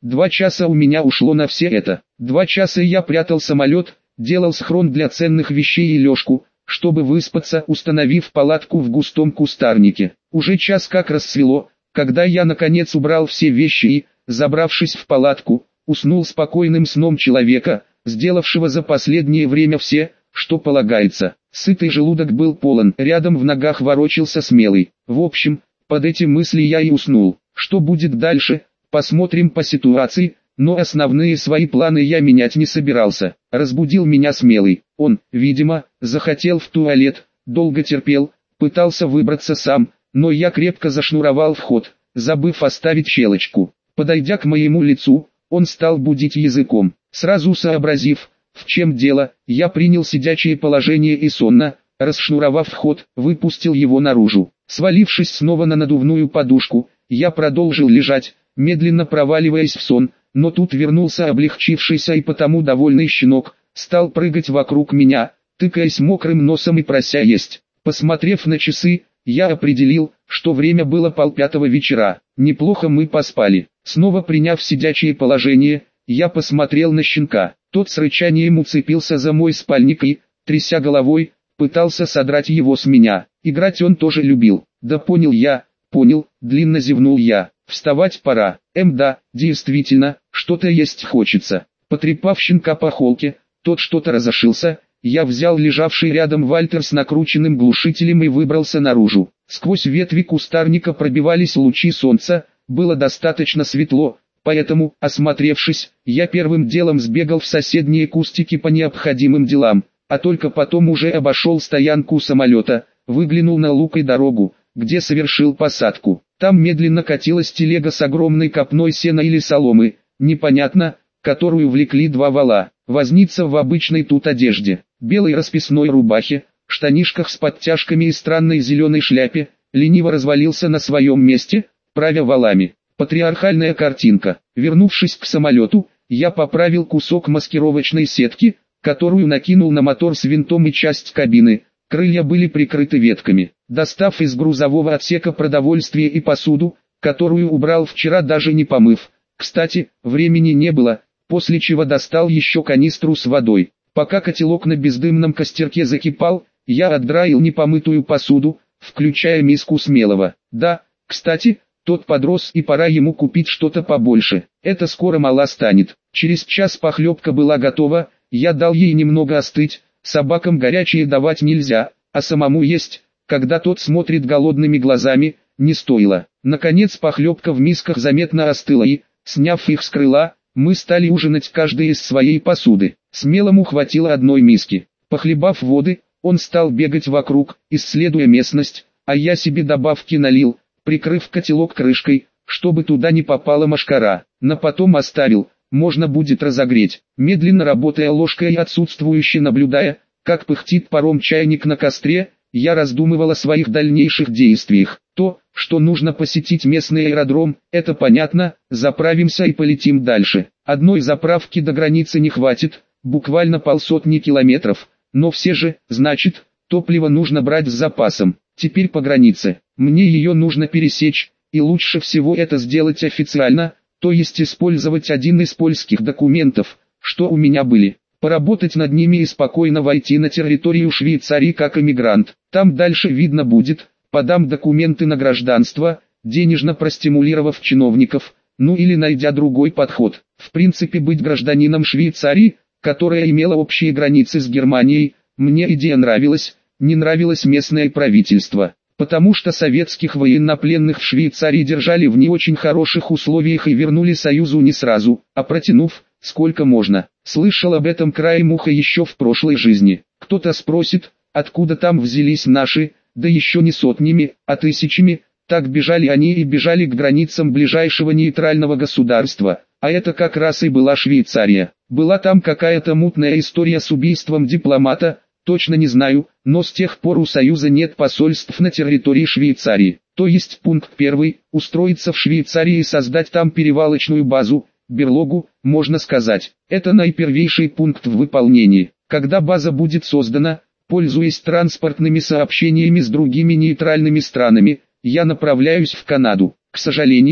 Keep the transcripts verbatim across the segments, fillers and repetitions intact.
Два часа у меня ушло на все это. Два часа я прятал самолет, делал схрон для ценных вещей и лёжку, чтобы выспаться, установив палатку в густом кустарнике. Уже час как рассвело, когда я наконец убрал все вещи и, забравшись в палатку, уснул спокойным сном человека, сделавшего за последнее время все, что полагается. Сытый желудок был полон, рядом в ногах ворочался смелый. В общем, под эти мысли я и уснул. Что будет дальше, посмотрим по ситуации, но основные свои планы я менять не собирался. Разбудил меня смелый. Он, видимо, захотел в туалет, долго терпел, пытался выбраться сам, но я крепко зашнуровал вход, забыв оставить щелочку. Подойдя к моему лицу, он стал будить языком. Сразу сообразив, в чем дело, я принял сидячее положение и сонно, расшнуровав вход, выпустил его наружу. Свалившись снова на надувную подушку, я продолжил лежать, медленно проваливаясь в сон, но тут вернулся облегчившийся и потому довольный щенок, стал прыгать вокруг меня, тыкаясь мокрым носом и прося есть. Посмотрев на часы, я определил, что время было полпятого вечера. Неплохо мы поспали. Снова приняв сидячее положение, я посмотрел на щенка. Тот с рычанием уцепился за мой спальник и, тряся головой, пытался содрать его с меня. Играть он тоже любил. Да понял я, понял, длинно зевнул я. Вставать пора. Эм да, действительно, что-то есть хочется. Потрепав щенка по холке, тот что-то разошился. Я взял лежавший рядом Вальтер с накрученным глушителем и выбрался наружу. Сквозь ветви кустарника пробивались лучи солнца, было достаточно светло, поэтому, осмотревшись, я первым делом сбегал в соседние кустики по необходимым делам, а только потом уже обошел стоянку самолета, выглянул на луг и дорогу, где совершил посадку. Там медленно катилась телега с огромной копной сена или соломы, непонятно, которую влекли два вола. Возница в обычной тут одежде, белой расписной рубахе, штанишках с подтяжками и странной зеленой шляпе, лениво развалился на своем месте, правя валами. Патриархальная картинка. Вернувшись к самолету, я поправил кусок маскировочной сетки, которую накинул на мотор с винтом и часть кабины. Крылья были прикрыты ветками. Достав из грузового отсека продовольствие и посуду, которую убрал вчера даже не помыв. Кстати, времени не было, после чего достал еще канистру с водой. Пока котелок на бездымном костерке закипал, я отдраил непомытую посуду, включая миску смелого. Да, кстати, тот подрос и пора ему купить что-то побольше. Это скоро мала станет. Через час похлебка была готова, я дал ей немного остыть. Собакам горячее давать нельзя, а самому есть, когда тот смотрит голодными глазами, не стоило. Наконец похлебка в мисках заметно остыла и, сняв их с крыла, мы стали ужинать каждый из своей посуды. Смелому хватило одной миски. Похлебав воды, он стал бегать вокруг, исследуя местность, а я себе добавки налил, прикрыв котелок крышкой, чтобы туда не попала мошкара. На потом оставил, можно будет разогреть. Медленно работая ложкой и отсутствующе наблюдая, как пыхтит паром чайник на костре, я раздумывал о своих дальнейших действиях. То, что нужно посетить местный аэродром, это понятно, заправимся и полетим дальше. Одной заправки до границы не хватит, буквально полсотни километров, но все же, значит, топливо нужно брать с запасом. Теперь по границе, мне ее нужно пересечь, и лучше всего это сделать официально, то есть использовать один из польских документов, что у меня были. Поработать над ними и спокойно войти на территорию Швейцарии как эмигрант. Там дальше видно будет, подам документы на гражданство, денежно простимулировав чиновников, ну или найдя другой подход. В принципе, быть гражданином Швейцарии, которая имела общие границы с Германией, мне идея нравилась, не нравилось местное правительство. Потому что советских военнопленных в Швейцарии держали в не очень хороших условиях и вернули Союзу не сразу, а протянув, сколько можно. Слышал об этом краем уха еще в прошлой жизни. Кто-то спросит, откуда там взялись наши, да еще не сотнями, а тысячами. Так бежали они и бежали к границам ближайшего нейтрального государства, а это как раз и была Швейцария. Была там какая-то мутная история с убийством дипломата, точно не знаю, но с тех пор у Союза нет посольств на территории Швейцарии. То есть пункт первый, устроиться в Швейцарии и создать там перевалочную базу, берлогу, можно сказать. Это наипервейший пункт в выполнении. Когда база будет создана, пользуясь транспортными сообщениями с другими нейтральными странами, я направляюсь в Канаду. К сожалению,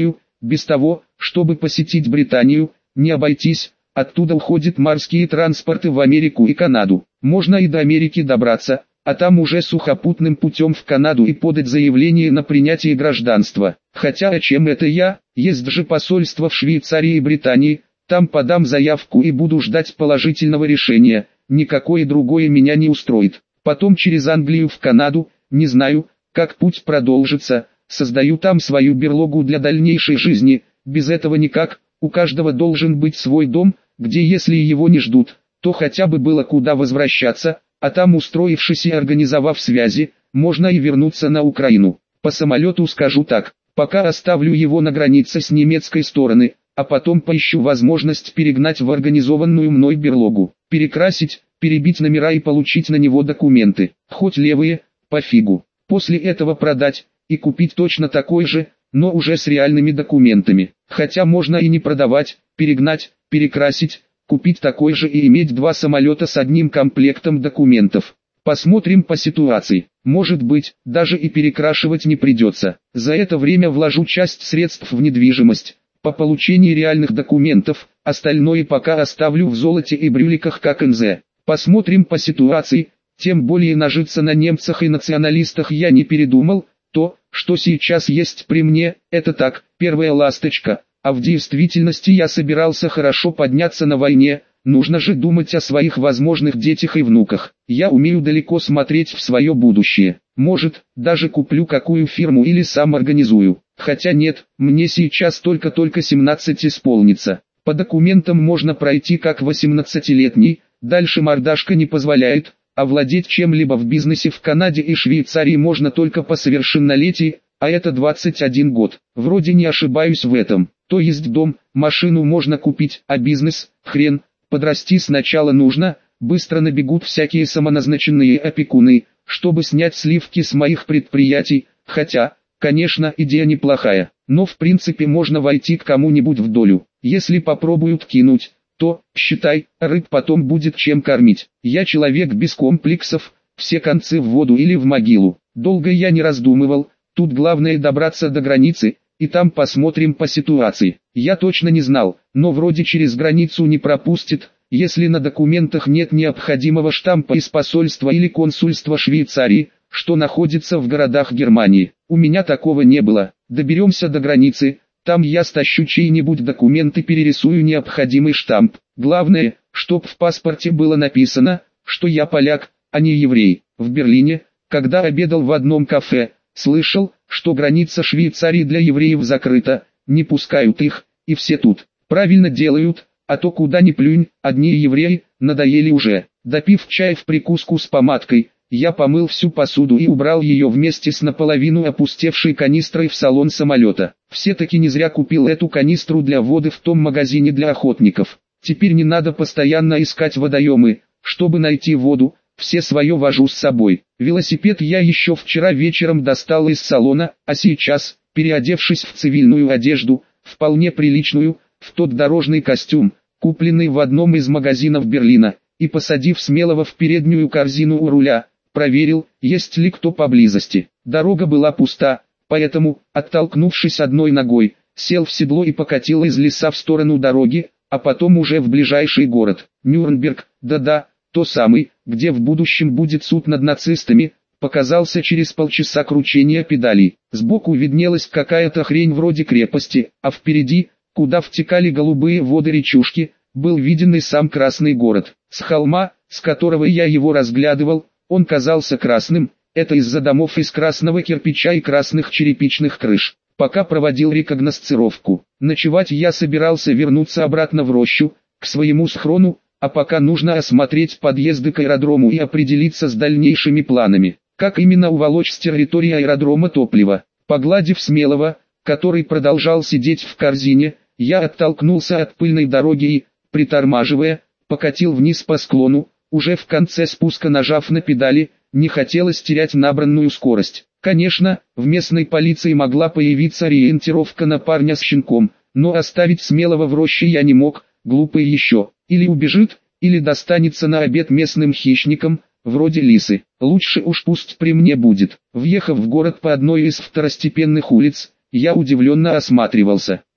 Без того, чтобы посетить Британию, не обойтись. Оттуда уходят морские транспорты в Америку и Канаду. Можно и до Америки добраться, а там уже сухопутным путем в Канаду и подать заявление на принятие гражданства. Хотя о чем это я, есть же посольство в Швейцарии и Британии, там подам заявку и буду ждать положительного решения, никакое другое меня не устроит. Потом через Англию в Канаду, не знаю, как путь продолжится, создаю там свою берлогу для дальнейшей жизни, без этого никак, у каждого должен быть свой дом, где если его не ждут, то хотя бы было куда возвращаться, а там устроившись и организовав связи, можно и вернуться на Украину. По самолету скажу так, пока оставлю его на границе с немецкой стороны, а потом поищу возможность перегнать в организованную мной берлогу, перекрасить, перебить номера и получить на него документы, хоть левые, пофигу. После этого продать и купить точно такой же, но уже с реальными документами. Хотя можно и не продавать, перегнать, перекрасить, купить такой же и иметь два самолета с одним комплектом документов. Посмотрим по ситуации. Может быть, даже и перекрашивать не придется. За это время вложу часть средств в недвижимость. По получении реальных документов, остальное пока оставлю в золоте и брюликах как эн зэ. Посмотрим по ситуации, тем более нажиться на немцах и националистах я не передумал. То, что сейчас есть при мне, это так, первая ласточка, а в действительности я собирался хорошо подняться на войне, нужно же думать о своих возможных детях и внуках. Я умею далеко смотреть в свое будущее, может, даже куплю какую фирму или сам организую, хотя нет, мне сейчас только-только семнадцать исполнится. По документам можно пройти как восемнадцатилетний, дальше мордашка не позволяет. А владеть чем-либо в бизнесе в Канаде и Швейцарии можно только по совершеннолетии, а это двадцать один год. Вроде не ошибаюсь в этом. То есть дом, машину можно купить, а бизнес, хрен, подрасти сначала нужно, быстро набегут всякие самоназначенные опекуны, чтобы снять сливки с моих предприятий, хотя, конечно, идея неплохая, но в принципе можно войти к кому-нибудь в долю, если попробуют кинуть. То, считай, рыб потом будет чем кормить. Я человек без комплексов, все концы в воду или в могилу. Долго я не раздумывал, тут главное добраться до границы, и там посмотрим по ситуации. Я точно не знал, но вроде через границу не пропустит, если на документах нет необходимого штампа из посольства или консульства Швейцарии, что находится в городах Германии. У меня такого не было. Доберемся до границы. Там я стащу чьи-нибудь документы, перерисую необходимый штамп. Главное, чтоб в паспорте было написано, что я поляк, а не еврей. В Берлине, когда обедал в одном кафе, слышал, что граница Швейцарии для евреев закрыта, не пускают их, и все тут. Правильно делают, а то куда ни плюнь, одни евреи, надоели уже. Допив чай в прикуску с помадкой, я помыл всю посуду и убрал ее вместе с наполовину опустевшей канистрой в салон самолета. Все-таки не зря купил эту канистру для воды в том магазине для охотников. Теперь не надо постоянно искать водоемы, чтобы найти воду, все свое вожу с собой. Велосипед я еще вчера вечером достал из салона, а сейчас, переодевшись в цивильную одежду, вполне приличную, в тот дорожный костюм, купленный в одном из магазинов Берлина, и посадив смелого в переднюю корзину у руля, проверил, есть ли кто поблизости. Дорога была пуста, поэтому, оттолкнувшись одной ногой, сел в седло и покатил из леса в сторону дороги, а потом уже в ближайший город, Нюрнберг, да-да, то самый, где в будущем будет суд над нацистами, показался через полчаса кручения педалей. Сбоку виднелась какая-то хрень вроде крепости, а впереди, куда втекали голубые воды речушки, был виден и сам Красный город. С холма, с которого я его разглядывал, он казался красным, это из-за домов из красного кирпича и красных черепичных крыш. Пока проводил рекогносцировку, ночевать я собирался вернуться обратно в рощу, к своему схрону, а пока нужно осмотреть подъезды к аэродрому и определиться с дальнейшими планами, как именно уволочь с территории аэродрома топливо. Погладив Смелого, который продолжал сидеть в корзине, я оттолкнулся от пыльной дороги и, притормаживая, покатил вниз по склону, уже в конце спуска нажав на педали, не хотелось терять набранную скорость. Конечно, в местной полиции могла появиться ориентировка на парня с щенком, но оставить Смелого в роще я не мог, глупый еще, или убежит, или достанется на обед местным хищникам, вроде лисы. Лучше уж пусть при мне будет. Въехав в город по одной из второстепенных улиц, я удивленно осматривался.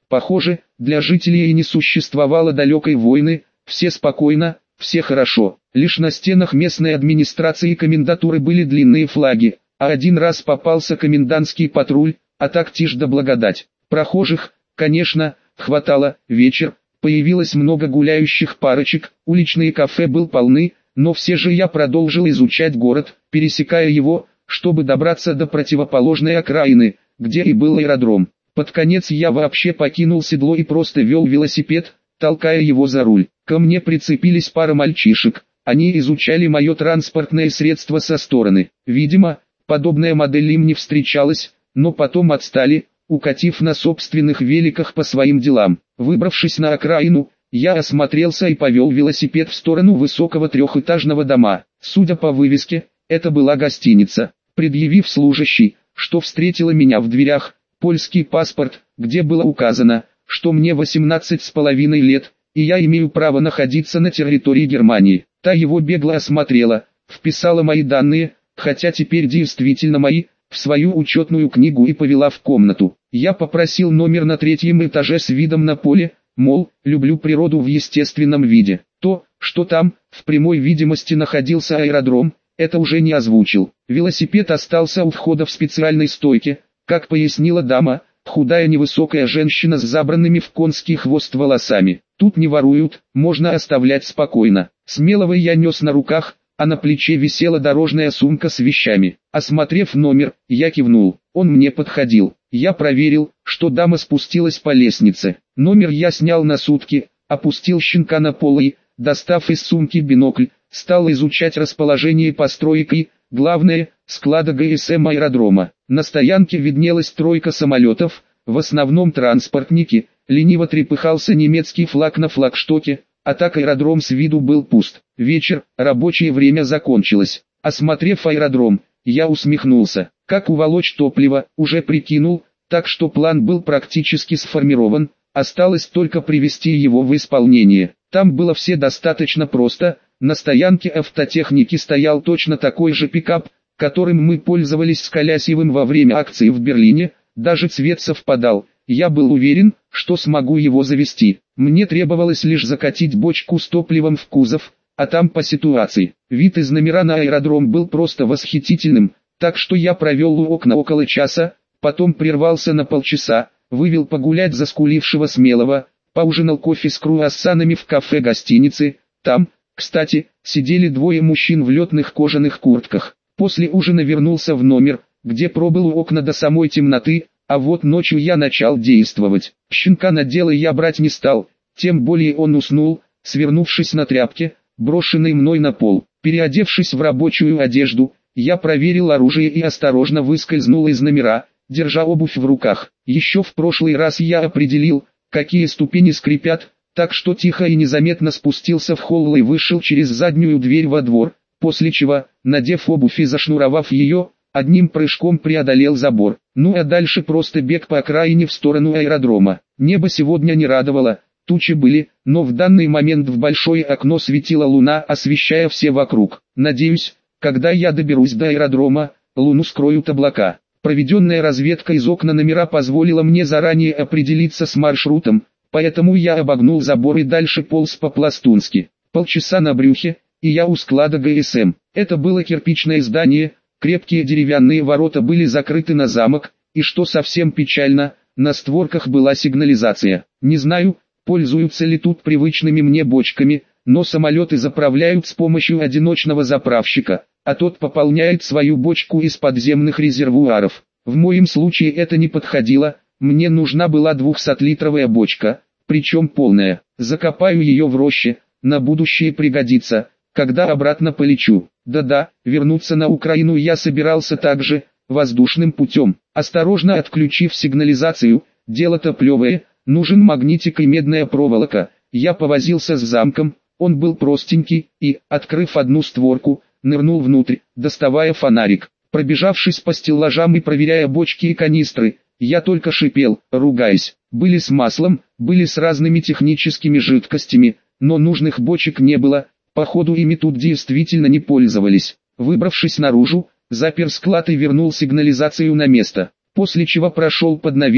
Похоже, для жителей и не существовало далекой войны, все спокойно, все хорошо. Лишь на стенах местной администрации и комендатуры были длинные флаги, а один раз попался комендантский патруль, а так тишь да благодать. Прохожих, конечно, хватало. Вечер, появилось много гуляющих парочек, уличные кафе был полны, но все же я продолжил изучать город, пересекая его, чтобы добраться до противоположной окраины, где и был аэродром. Под конец я вообще покинул седло и просто вел велосипед, толкая его за руль. Ко мне прицепились пара мальчишек, они изучали мое транспортное средство со стороны. Видимо, подобная модель им не встречалась, но потом отстали, укатив на собственных великах по своим делам. Выбравшись на окраину, я осмотрелся и повел велосипед в сторону высокого трехэтажного дома. Судя по вывеске, это была гостиница. Предъявив служащий, что встретила меня в дверях, польский паспорт, где было указано, что мне восемнадцать с половиной лет, и я имею право находиться на территории Германии. Та его бегло осмотрела, вписала мои данные, хотя теперь действительно мои, в свою учетную книгу и повела в комнату. Я попросил номер на третьем этаже с видом на поле, мол, люблю природу в естественном виде. То, что там, в прямой видимости находился аэродром, это уже не озвучил. Велосипед остался у входа в специальной стойке, как пояснила дама, худая невысокая женщина с забранными в конский хвост волосами. Тут не воруют, можно оставлять спокойно. Смелого я нес на руках, а на плече висела дорожная сумка с вещами. Осмотрев номер, я кивнул, он мне подходил. Я проверил, что дама спустилась по лестнице. Номер я снял на сутки, опустил щенка на пол и, достав из сумки бинокль, стал изучать расположение построек и, главное, склада ГСМ аэродрома. На стоянке виднелась тройка самолетов, в основном транспортники, лениво трепыхался немецкий флаг на флагштоке, а так аэродром с виду был пуст. Вечер, рабочее время закончилось. Осмотрев аэродром, я усмехнулся. Как уволочь топливо, уже прикинул, так что план был практически сформирован, осталось только привести его в исполнение. Там было все достаточно просто, на стоянке автотехники стоял точно такой же пикап, которым мы пользовались с Колясьевым во время акции в Берлине, даже цвет совпадал. Я был уверен, что смогу его завести. Мне требовалось лишь закатить бочку с топливом в кузов, а там по ситуации. Вид из номера на аэродром был просто восхитительным, так что я провел у окна около часа, потом прервался на полчаса, вывел погулять заскулившего Смелого, поужинал кофе с круассанами в кафе гостиницы. Там, кстати, сидели двое мужчин в летных кожаных куртках. После ужина вернулся в номер, где пробыл у окна до самой темноты, а вот ночью я начал действовать. Щенка на дело я брать не стал, тем более он уснул, свернувшись на тряпке, брошенной мной на пол. Переодевшись в рабочую одежду, я проверил оружие и осторожно выскользнул из номера, держа обувь в руках. Еще в прошлый раз я определил, какие ступени скрипят, так что тихо и незаметно спустился в холл и вышел через заднюю дверь во двор, после чего, надев обувь и зашнуровав ее, одним прыжком преодолел забор. Ну а дальше просто бег по окраине в сторону аэродрома. Небо сегодня не радовало, тучи были, но в данный момент в большое окно светила луна, освещая все вокруг. Надеюсь, когда я доберусь до аэродрома, луну скроют облака. Проведенная разведка из окна номера позволила мне заранее определиться с маршрутом, поэтому я обогнул забор и дальше полз по-пластунски. Полчаса на брюхе, и я у склада ГСМ. Это было кирпичное здание, крепкие деревянные ворота были закрыты на замок, и что совсем печально, на створках была сигнализация. Не знаю, пользуются ли тут привычными мне бочками, но самолеты заправляют с помощью одиночного заправщика, а тот пополняет свою бочку из подземных резервуаров. В моем случае это не подходило, мне нужна была двухсотлитровая бочка, причем полная. Закопаю ее в роще, на будущее пригодится, когда обратно полечу. Да-да, вернуться на Украину я собирался также, воздушным путем. Осторожно отключив сигнализацию, дело-то плевое, нужен магнитик и медная проволока. Я повозился с замком, он был простенький, и, открыв одну створку, нырнул внутрь, доставая фонарик. Пробежавшись по стеллажам и проверяя бочки и канистры, я только шипел, ругаясь. Были с маслом, были с разными техническими жидкостями, но нужных бочек не было, походу ими тут действительно не пользовались. Выбравшись наружу, запер склад и вернул сигнализацию на место, после чего прошел под навес,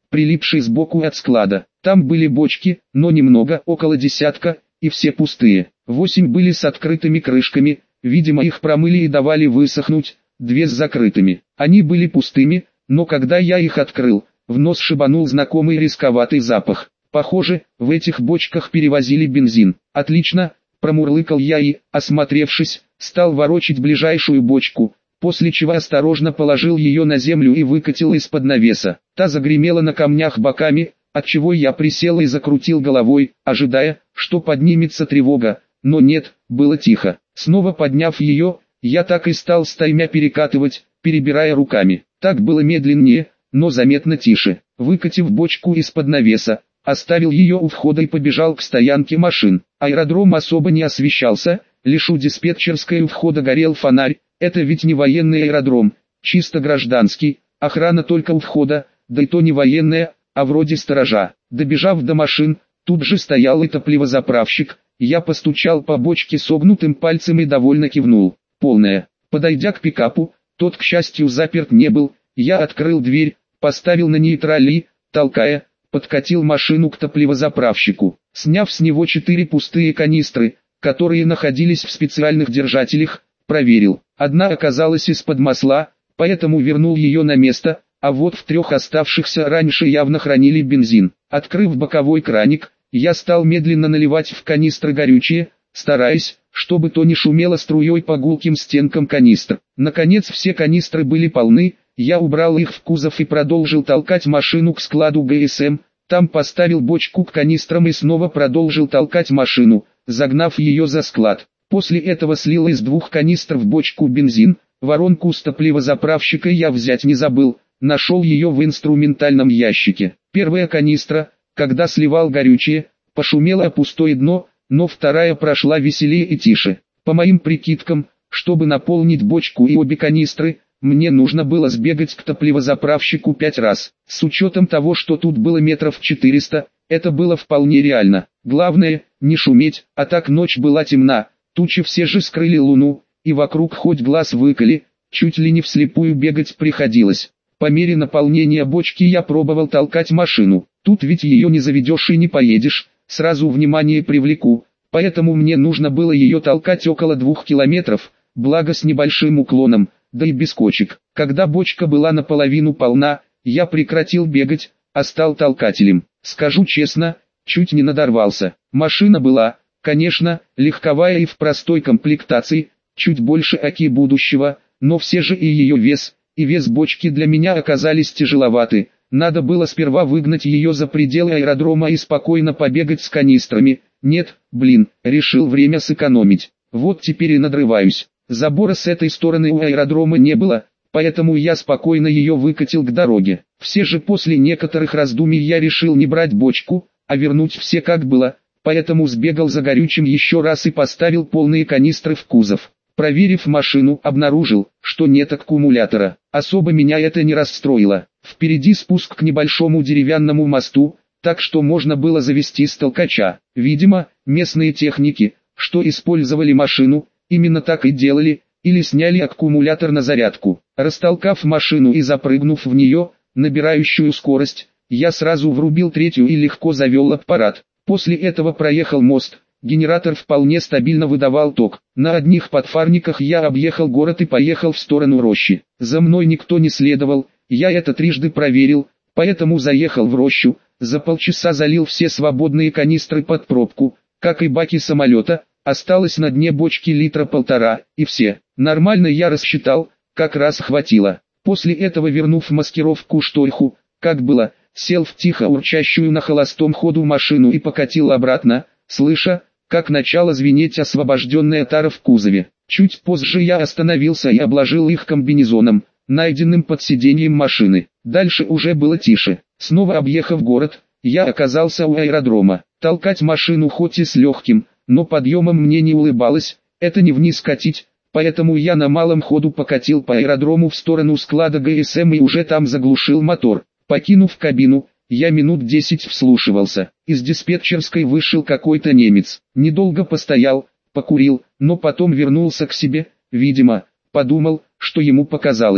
прилипший сбоку от склада. Там были бочки, но немного, около десятка, и все пустые. Восемь были с открытыми крышками, видимо их промыли и давали высохнуть, две с закрытыми. Они были пустыми, но когда я их открыл, в нос шибанул знакомый рисковатый запах. Похоже, в этих бочках перевозили бензин. Отлично, промурлыкал я и, осмотревшись, стал ворочить ближайшую бочку, после чего осторожно положил ее на землю и выкатил из-под навеса. Та загремела на камнях боками, отчего я присел и закрутил головой, ожидая, что поднимется тревога, но нет, было тихо. Снова подняв ее, я так и стал стаймя перекатывать, перебирая руками. Так было медленнее, но заметно тише. Выкатив бочку из-под навеса, оставил ее у входа и побежал к стоянке машин. Аэродром особо не освещался, лишь у диспетчерской у входа горел фонарь. Это ведь не военный аэродром, чисто гражданский, охрана только у входа, да и то не военная, а вроде сторожа. Добежав до машин, тут же стоял и топливозаправщик. Я постучал по бочке согнутым пальцем и довольно кивнул. Полная. Подойдя к пикапу, тот, к счастью, заперт не был, я открыл дверь, поставил на нейтраль и, толкая, подкатил машину к топливозаправщику. Сняв с него четыре пустые канистры, которые находились в специальных держателях, проверил. Одна оказалась из-под масла, поэтому вернул ее на место, а вот в трех оставшихся раньше явно хранили бензин. Открыв боковой краник, я стал медленно наливать в канистры горючее, стараясь, чтобы то не шумело струей по гулким стенкам канистр. Наконец все канистры были полны, я убрал их в кузов и продолжил толкать машину к складу ГСМ, там поставил бочку к канистрам и снова продолжил толкать машину, загнав ее за склад. После этого слил из двух канистр в бочку бензин, воронку с топливозаправщика я взять не забыл, нашел ее в инструментальном ящике. Первая канистра, когда сливал горючее, пошумела о пустое дно, но вторая прошла веселее и тише. По моим прикидкам, чтобы наполнить бочку и обе канистры, мне нужно было сбегать к топливозаправщику пять раз. С учетом того, что тут было метров четыреста, это было вполне реально. Главное, не шуметь, а так ночь была темна, тучи все же скрыли луну, и вокруг хоть глаз выколи, чуть ли не вслепую бегать приходилось. По мере наполнения бочки я пробовал толкать машину. Тут ведь ее не заведешь и не поедешь, сразу внимание привлеку, поэтому мне нужно было ее толкать около двух километров, благо с небольшим уклоном, да и без кочек. Когда бочка была наполовину полна, я прекратил бегать, а стал толкателем. Скажу честно, чуть не надорвался. Машина была, конечно, легковая и в простой комплектации, чуть больше Оки будущего, но все же и ее вес, и вес бочки для меня оказались тяжеловаты. Надо было сперва выгнать ее за пределы аэродрома и спокойно побегать с канистрами. Нет, блин, решил время сэкономить. Вот теперь и надрываюсь. Забора с этой стороны у аэродрома не было, поэтому я спокойно ее выкатил к дороге. Все же после некоторых раздумий я решил не брать бочку, а вернуть все как было, поэтому сбегал за горючим еще раз и поставил полные канистры в кузов. Проверив машину, обнаружил, что нет аккумулятора. Особо меня это не расстроило. Впереди спуск к небольшому деревянному мосту, так что можно было завести с толкача. Видимо, местные техники, что использовали машину, именно так и делали, или сняли аккумулятор на зарядку. Растолкав машину и запрыгнув в нее, набирающую скорость, я сразу врубил третью и легко завел аппарат. После этого проехал мост. Генератор вполне стабильно выдавал ток. На одних подфарниках я объехал город и поехал в сторону рощи. За мной никто не следовал, я это трижды проверил, поэтому заехал в рощу, за полчаса залил все свободные канистры под пробку, как и баки самолета, осталось на дне бочки литра полтора, и все. Нормально я рассчитал, как раз хватило. После этого, вернув маскировку шторху, как было, сел в тихо урчащую на холостом ходу машину и покатил обратно, слыша, как начало звенеть освобожденная тара в кузове. Чуть позже я остановился и обложил их комбинезоном, найденным под сиденьем машины. Дальше уже было тише. Снова объехав город, я оказался у аэродрома. Толкать машину хоть и с легким, но подъемом мне не улыбалось, это не вниз катить, поэтому я на малом ходу покатил по аэродрому в сторону склада ГСМ и уже там заглушил мотор. Покинув кабину, я минут десять вслушивался. Из диспетчерской вышел какой-то немец. Недолго постоял, покурил, но потом вернулся к себе, видимо, подумал, что ему показалось.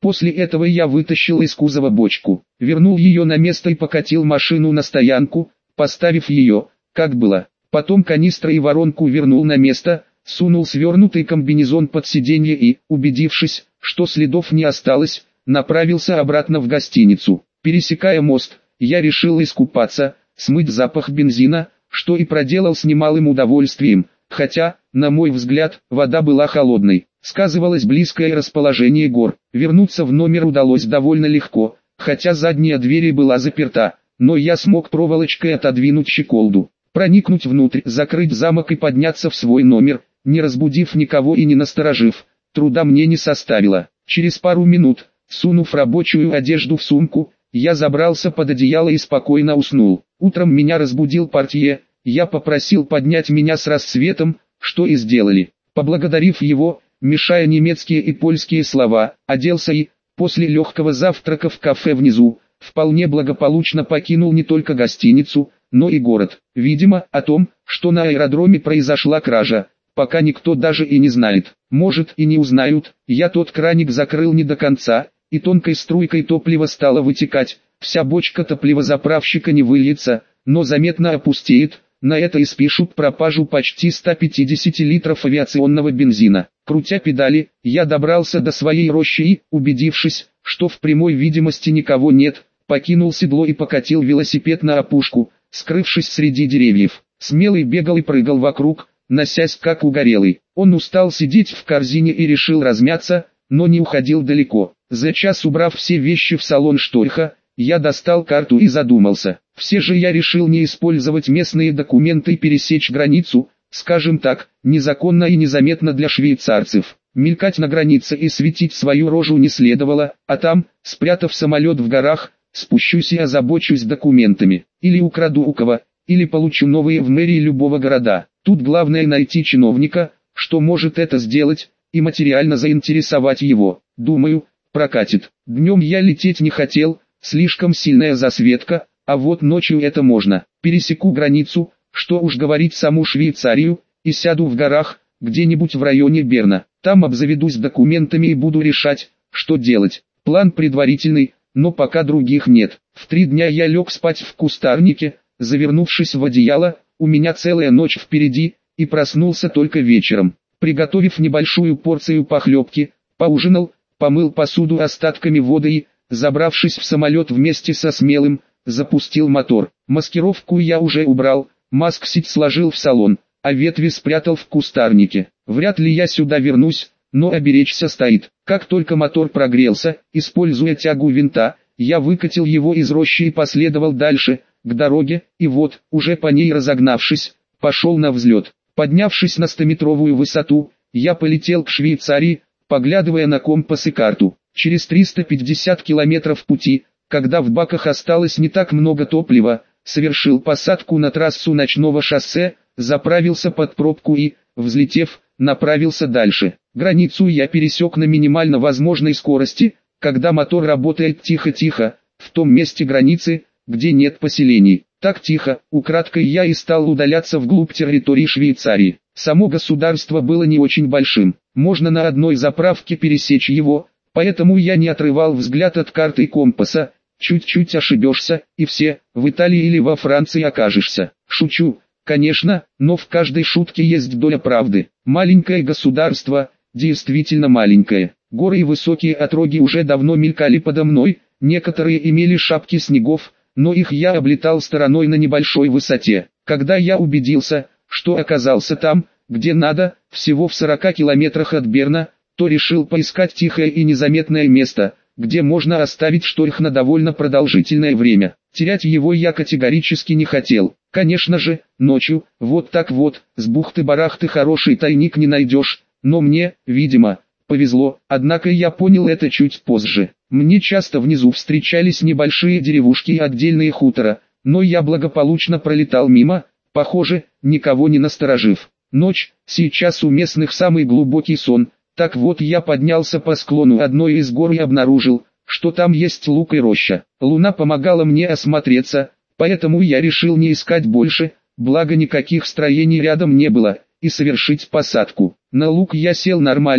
После этого я вытащил из кузова бочку, вернул ее на место и покатил машину на стоянку, поставив ее, как было. Потом канистры и воронку вернул на место, сунул свернутый комбинезон под сиденье и, убедившись, что следов не осталось, направился обратно в гостиницу. Пересекая мост, я решил искупаться, смыть запах бензина, что и проделал с немалым удовольствием, хотя, на мой взгляд, вода была холодной. Сказывалось близкое расположение гор. Вернуться в номер удалось довольно легко, хотя задняя дверь была заперта, но я смог проволочкой отодвинуть щеколду, проникнуть внутрь, закрыть замок и подняться в свой номер, не разбудив никого и не насторожив. Труда мне не составило. Через пару минут, сунув рабочую одежду в сумку, я забрался под одеяло и спокойно уснул. Утром меня разбудил портье, я попросил поднять меня с рассветом, что и сделали. Поблагодарив его, мешая немецкие и польские слова, оделся и, после легкого завтрака в кафе внизу, вполне благополучно покинул не только гостиницу, но и город. Видимо, о том, что на аэродроме произошла кража, пока никто даже и не знает. Может и не узнают, я тот краник закрыл не до конца, и тонкой струйкой топлива стало вытекать, вся бочка топливозаправщика не выльется, но заметно опустеет. На это и спишут пропажу почти ста пятидесяти литров авиационного бензина. Крутя педали, я добрался до своей рощи и, убедившись, что в прямой видимости никого нет, покинул седло и покатил велосипед на опушку, скрывшись среди деревьев. Смелый бегал и прыгал вокруг, носясь как угорелый. Он устал сидеть в корзине и решил размяться, но не уходил далеко. За час убрав все вещи в салон Шторха, я достал карту и задумался. Все же я решил не использовать местные документы и пересечь границу, скажем так, незаконно и незаметно для швейцарцев. Мелькать на границе и светить свою рожу не следовало, а там, спрятав самолет в горах, спущусь и озабочусь документами. Или украду у кого, или получу новые в мэрии любого города. Тут главное найти чиновника, что может это сделать, и материально заинтересовать его. Думаю, прокатит. Днем я лететь не хотел, слишком сильная засветка, а вот ночью это можно. Пересеку границу, что уж говорить саму Швейцарию, и сяду в горах, где-нибудь в районе Берна. Там обзаведусь документами и буду решать, что делать. План предварительный, но пока других нет. В три дня я лег спать в кустарнике, завернувшись в одеяло, у меня целая ночь впереди, и проснулся только вечером. Приготовив небольшую порцию похлебки, поужинал, помыл посуду остатками воды и, забравшись в самолет вместе со Смелым, запустил мотор. Маскировку я уже убрал, маск-сеть сложил в салон, а ветви спрятал в кустарнике. Вряд ли я сюда вернусь, но оберечься стоит. Как только мотор прогрелся, используя тягу винта, я выкатил его из рощи и последовал дальше, к дороге, и вот, уже по ней разогнавшись, пошел на взлет. Поднявшись на стометровую высоту, я полетел к Швейцарии, поглядывая на компас и карту. Через триста пятьдесят километров пути, когда в баках осталось не так много топлива, совершил посадку на трассу ночного шоссе, заправился под пробку и, взлетев, направился дальше. Границу я пересек на минимально возможной скорости, когда мотор работает тихо-тихо, в том месте границы, где нет поселений. Так тихо, украдкой я и стал удаляться вглубь территории Швейцарии. Само государство было не очень большим, можно на одной заправке пересечь его, поэтому я не отрывал взгляд от карты и компаса. Чуть-чуть ошибешься, и все, в Италии или во Франции окажешься. Шучу, конечно, но в каждой шутке есть доля правды. Маленькое государство, действительно маленькое. Горы и высокие отроги уже давно мелькали подо мной, некоторые имели шапки снегов, но их я облетал стороной на небольшой высоте. Когда я убедился, что оказался там, где надо, всего в сорока километрах от Берна, то решил поискать тихое и незаметное место, где можно оставить Шторх на довольно продолжительное время. Терять его я категорически не хотел. Конечно же, ночью, вот так вот, с бухты-барахты хороший тайник не найдешь, но мне, видимо, повезло, однако я понял это чуть позже. Мне часто внизу встречались небольшие деревушки и отдельные хутора, но я благополучно пролетал мимо, похоже, никого не насторожив. Ночь, сейчас у местных самый глубокий сон. Так вот я поднялся по склону одной из гор и обнаружил, что там есть луг и роща. Луна помогала мне осмотреться, поэтому я решил не искать больше, благо никаких строений рядом не было, и совершить посадку. На луг я сел нормально,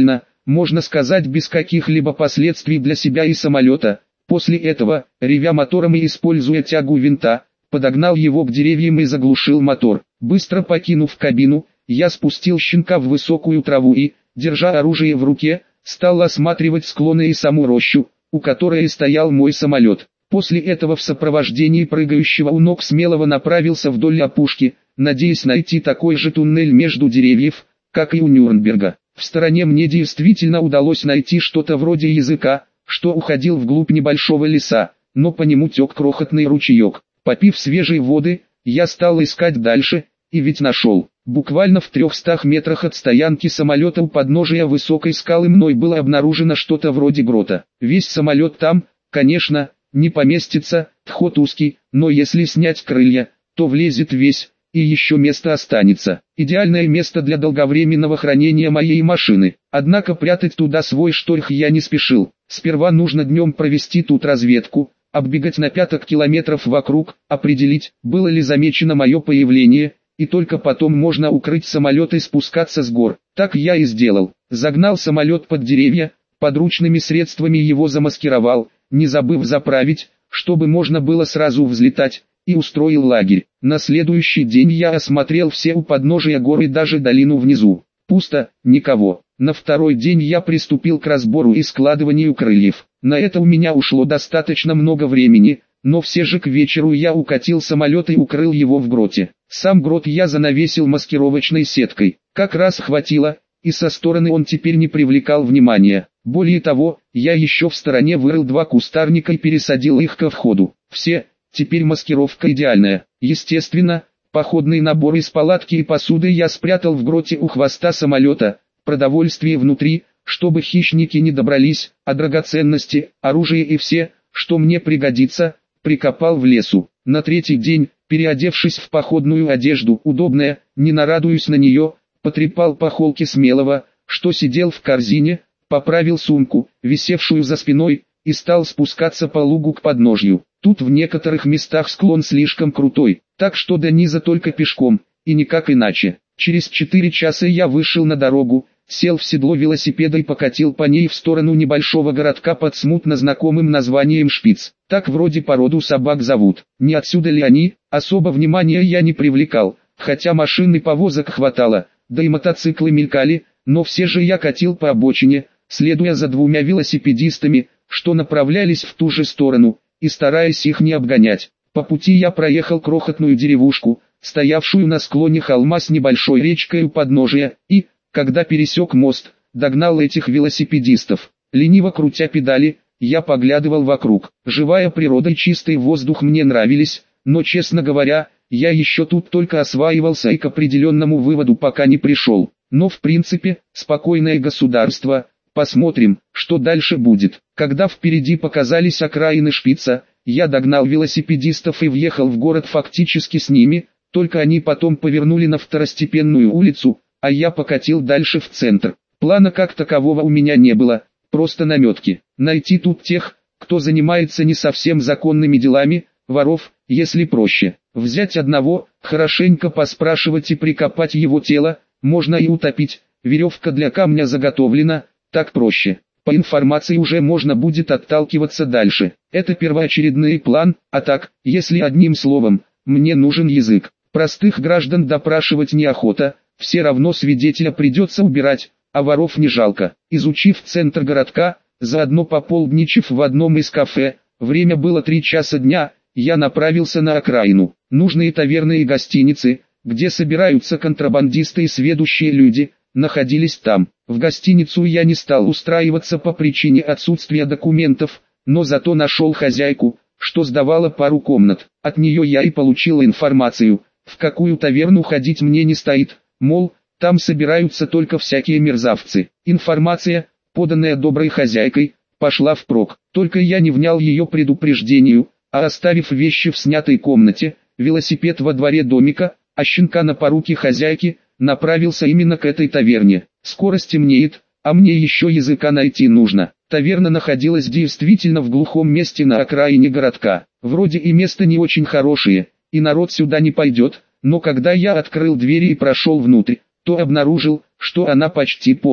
можно сказать без каких-либо последствий для себя и самолета. После этого, ревя мотором и используя тягу винта, подогнал его к деревьям и заглушил мотор. Быстро покинув кабину, я спустил щенка в высокую траву и, держа оружие в руке, стал осматривать склоны и саму рощу, у которой стоял мой самолет. После этого в сопровождении прыгающего у ног смелого направился вдоль опушки, надеясь найти такой же туннель между деревьев, как и у Нюрнберга. В стороне мне действительно удалось найти что-то вроде языка, что уходил вглубь небольшого леса, но по нему тек крохотный ручеек. Попив свежей воды, я стал искать дальше, и ведь нашел. Буквально в трехстах метрах от стоянки самолета у подножия высокой скалы мной было обнаружено что-то вроде грота. Весь самолет там, конечно, не поместится, вход узкий, но если снять крылья, то влезет весь, и еще место останется. Идеальное место для долговременного хранения моей машины. Однако прятать туда свой шторх я не спешил. Сперва нужно днем провести тут разведку, оббегать на пяток километров вокруг, определить, было ли замечено мое появление, и только потом можно укрыть самолет и спускаться с гор. Так я и сделал. Загнал самолет под деревья, подручными средствами его замаскировал, не забыв заправить, чтобы можно было сразу взлетать, и устроил лагерь. На следующий день я осмотрел все у подножия гор и даже долину внизу. Пусто, никого. На второй день я приступил к разбору и складыванию крыльев. На это у меня ушло достаточно много времени, но все же к вечеру я укатил самолет и укрыл его в гроте. Сам грот я занавесил маскировочной сеткой. Как раз хватило, и со стороны он теперь не привлекал внимания. Более того, я еще в стороне вырыл два кустарника и пересадил их ко входу. Все, теперь маскировка идеальная. Естественно, походный набор из палатки и посуды я спрятал в гроте у хвоста самолета, продовольствие внутри, чтобы хищники не добрались, а драгоценности, оружие и все, что мне пригодится, прикопал в лесу. На третий день, переодевшись в походную одежду, удобная, не нарадуюсь на нее, потрепал по холке смелого, что сидел в корзине, поправил сумку, висевшую за спиной, и стал спускаться по лугу к подножью. Тут в некоторых местах склон слишком крутой, так что до низа только пешком, и никак иначе. Через четыре часа я вышел на дорогу, сел в седло велосипеда и покатил по ней в сторону небольшого городка под смутно знакомым названием Шпиц. Так вроде породу собак зовут. Не отсюда ли они? Особо внимания я не привлекал, хотя машин и повозок хватало, да и мотоциклы мелькали, но все же я катил по обочине, следуя за двумя велосипедистами, что направлялись в ту же сторону, и стараясь их не обгонять. По пути я проехал крохотную деревушку, стоявшую на склоне холма с небольшой речкой у подножия, и, когда пересек мост, догнал этих велосипедистов. Лениво крутя педали, я поглядывал вокруг. Живая природа и чистый воздух мне нравились, но, честно говоря, я еще тут только осваивался и к определенному выводу пока не пришел. Но в принципе, спокойное государство. Посмотрим, что дальше будет. Когда впереди показались окраины Шпица, я догнал велосипедистов и въехал в город фактически с ними, только они потом повернули на второстепенную улицу, а я покатил дальше в центр. Плана как такового у меня не было, просто наметки. Найти тут тех, кто занимается не совсем законными делами, воров, если проще. Взять одного, хорошенько поспрашивать и прикопать его тело, можно и утопить, веревка для камня заготовлена, так проще. По информации уже можно будет отталкиваться дальше. Это первоочередный план, а так, если одним словом, мне нужен язык. Простых граждан допрашивать неохота, все равно свидетеля придется убирать, а воров не жалко. Изучив центр городка, заодно пополдничав в одном из кафе, время было три часа дня, я направился на окраину. Нужные таверны и гостиницы, где собираются контрабандисты и сведущие люди, находились там. В гостиницу я не стал устраиваться по причине отсутствия документов, но зато нашел хозяйку, что сдавала пару комнат. От нее я и получил информацию, в какую таверну ходить мне не стоит, мол, там собираются только всякие мерзавцы. Информация, поданная доброй хозяйкой, пошла впрок. Только я не внял ее предупреждению, а оставив вещи в снятой комнате, велосипед во дворе домика, а щенка на поруки хозяйки, направился именно к этой таверне. Скоро стемнеет, а мне еще языка найти нужно. Таверна находилась действительно в глухом месте на окраине городка. Вроде и место не очень хорошее, и народ сюда не пойдет, но когда я открыл двери и прошел внутрь, то обнаружил, что она почти полная.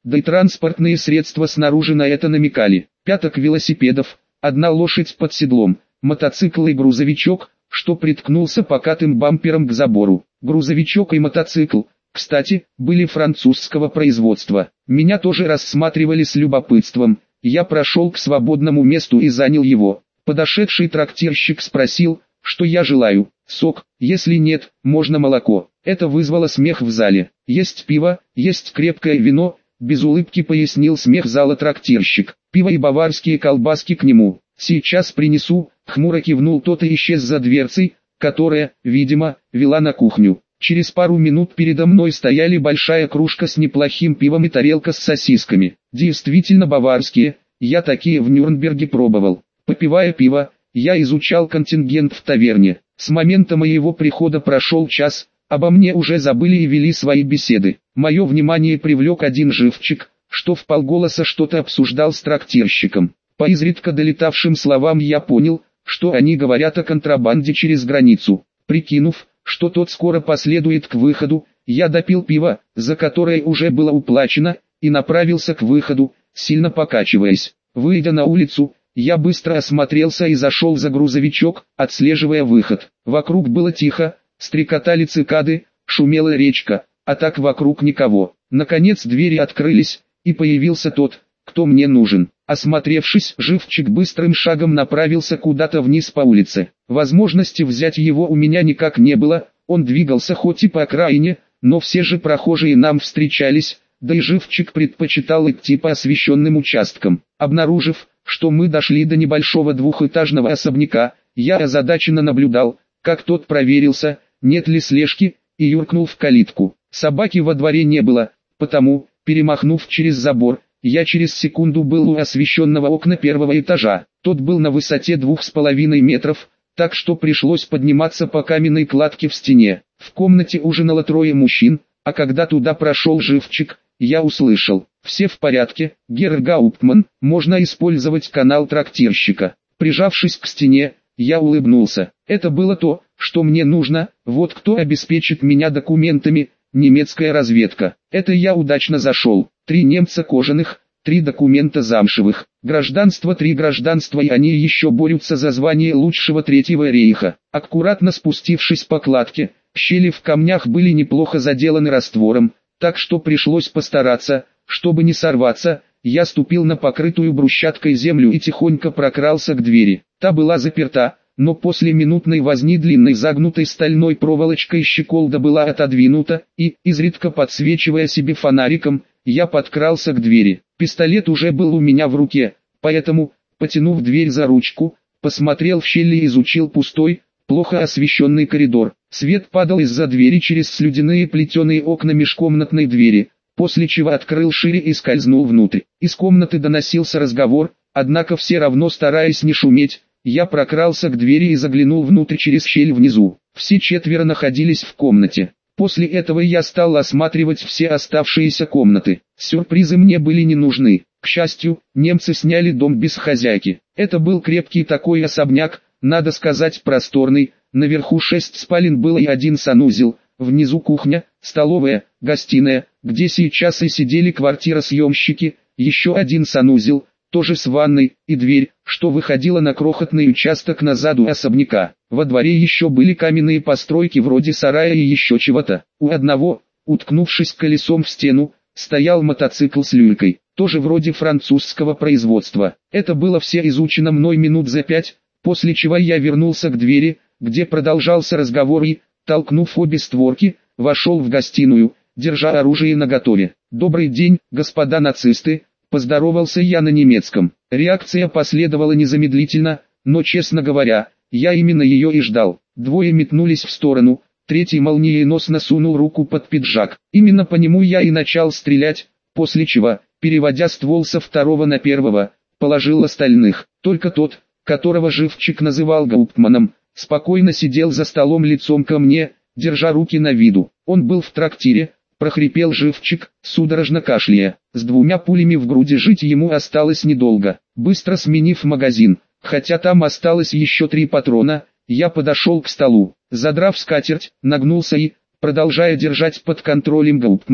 да и транспортные средства снаружи на это намекали. Пяток велосипедов, одна лошадь под седлом, мотоцикл и грузовичок, что приткнулся покатым бампером к забору. Грузовичок и мотоцикл, кстати, были французского производства. Меня тоже рассматривали с любопытством. Я прошел к свободному месту и занял его. Подошедший трактирщик спросил, что я желаю. Сок, если нет, можно молоко. Это вызвало смех в зале. Есть пиво, есть крепкое вино, без улыбки пояснил смех зала трактирщик. Пиво и баварские колбаски к нему. Сейчас принесу, хмуро кивнул тот и исчез за дверцей, которая, видимо, вела на кухню. Через пару минут передо мной стояли большая кружка с неплохим пивом и тарелка с сосисками. Действительно баварские, я такие в Нюрнберге пробовал. Попивая пиво, я изучал контингент в таверне. С момента моего прихода прошел час, обо мне уже забыли и вели свои беседы. Мое внимание привлек один живчик, что вполголоса что-то обсуждал с трактирщиком. По изредка долетавшим словам я понял, что они говорят о контрабанде через границу. Прикинув, что тот скоро последует к выходу, я допил пиво, за которое уже было уплачено, и направился к выходу, сильно покачиваясь. Выйдя на улицу, я быстро осмотрелся и зашел за грузовичок, отслеживая выход. Вокруг было тихо, стрекотали цикады, шумела речка, а так вокруг никого. Наконец двери открылись, и появился тот, кто мне нужен. Осмотревшись, живчик быстрым шагом направился куда-то вниз по улице. Возможности взять его у меня никак не было, он двигался хоть и по окраине, но все же прохожие нам встречались, да и живчик предпочитал идти по освещенным участкам. Обнаружив, что мы дошли до небольшого двухэтажного особняка, я озадаченно наблюдал, как тот проверился, нет ли слежки, и юркнул в калитку. Собаки во дворе не было, потому, перемахнув через забор, я через секунду был у освещенного окна первого этажа. Тот был на высоте двух с половиной метров, так что пришлось подниматься по каменной кладке в стене. В комнате ужинало трое мужчин, а когда туда прошел живчик, я услышал: «Все в порядке, Герр Гауптман, можно использовать канал трактирщика». Прижавшись к стене, я улыбнулся. Это было то, что мне нужно, вот кто обеспечит меня документами, немецкая разведка. Это я удачно зашел. Три немца кожаных, три документа замшевых, гражданство три гражданства, и они еще борются за звание лучшего Третьего рейха. Аккуратно спустившись по кладке, щели в камнях были неплохо заделаны раствором, так что пришлось постараться, чтобы не сорваться. Я ступил на покрытую брусчаткой землю и тихонько прокрался к двери. Та была заперта, но после минутной возни длинной загнутой стальной проволочкой щеколда была отодвинута, и, изредка подсвечивая себе фонариком, я подкрался к двери. Пистолет уже был у меня в руке, поэтому, потянув дверь за ручку, посмотрел в щель и изучил пустой, плохо освещенный коридор. Свет падал из-за двери через слюдяные плетеные окна межкомнатной двери, после чего открыл шире и скользнул внутрь. Из комнаты доносился разговор, однако все равно стараясь не шуметь, я прокрался к двери и заглянул внутрь через щель внизу. Все четверо находились в комнате. После этого я стал осматривать все оставшиеся комнаты. Сюрпризы мне были не нужны. К счастью, немцы сняли дом без хозяйки. Это был крепкий такой особняк, надо сказать просторный. Наверху шесть спален было и один санузел. Внизу кухня, столовая, гостиная, где сейчас и сидели квартиросъемщики, еще один санузел, тоже с ванной, и дверь, что выходила на крохотный участок на заду особняка. Во дворе еще были каменные постройки вроде сарая и еще чего-то. У одного, уткнувшись колесом в стену, стоял мотоцикл с люлькой, тоже вроде французского производства. Это было все изучено мной минут за пять, после чего я вернулся к двери, где продолжался разговор и, толкнув обе створки, вошел в гостиную, держа оружие наготове. «Добрый день, господа нацисты», — поздоровался я на немецком. Реакция последовала незамедлительно, но, честно говоря, я именно ее и ждал. Двое метнулись в сторону, третий молниеносно сунул руку под пиджак. Именно по нему я и начал стрелять, после чего, переводя ствол со второго на первого, положил остальных. Только тот, которого живчик называл Гауптманом, спокойно сидел за столом лицом ко мне, держа руки на виду. Он был в трактире, прохрипел живчик, судорожно кашляя. С двумя пулями в груди жить ему осталось недолго. Быстро сменив магазин, хотя там осталось еще три патрона, я подошел к столу. Задрав скатерть, нагнулся и, продолжая держать под контролем Гауптмана,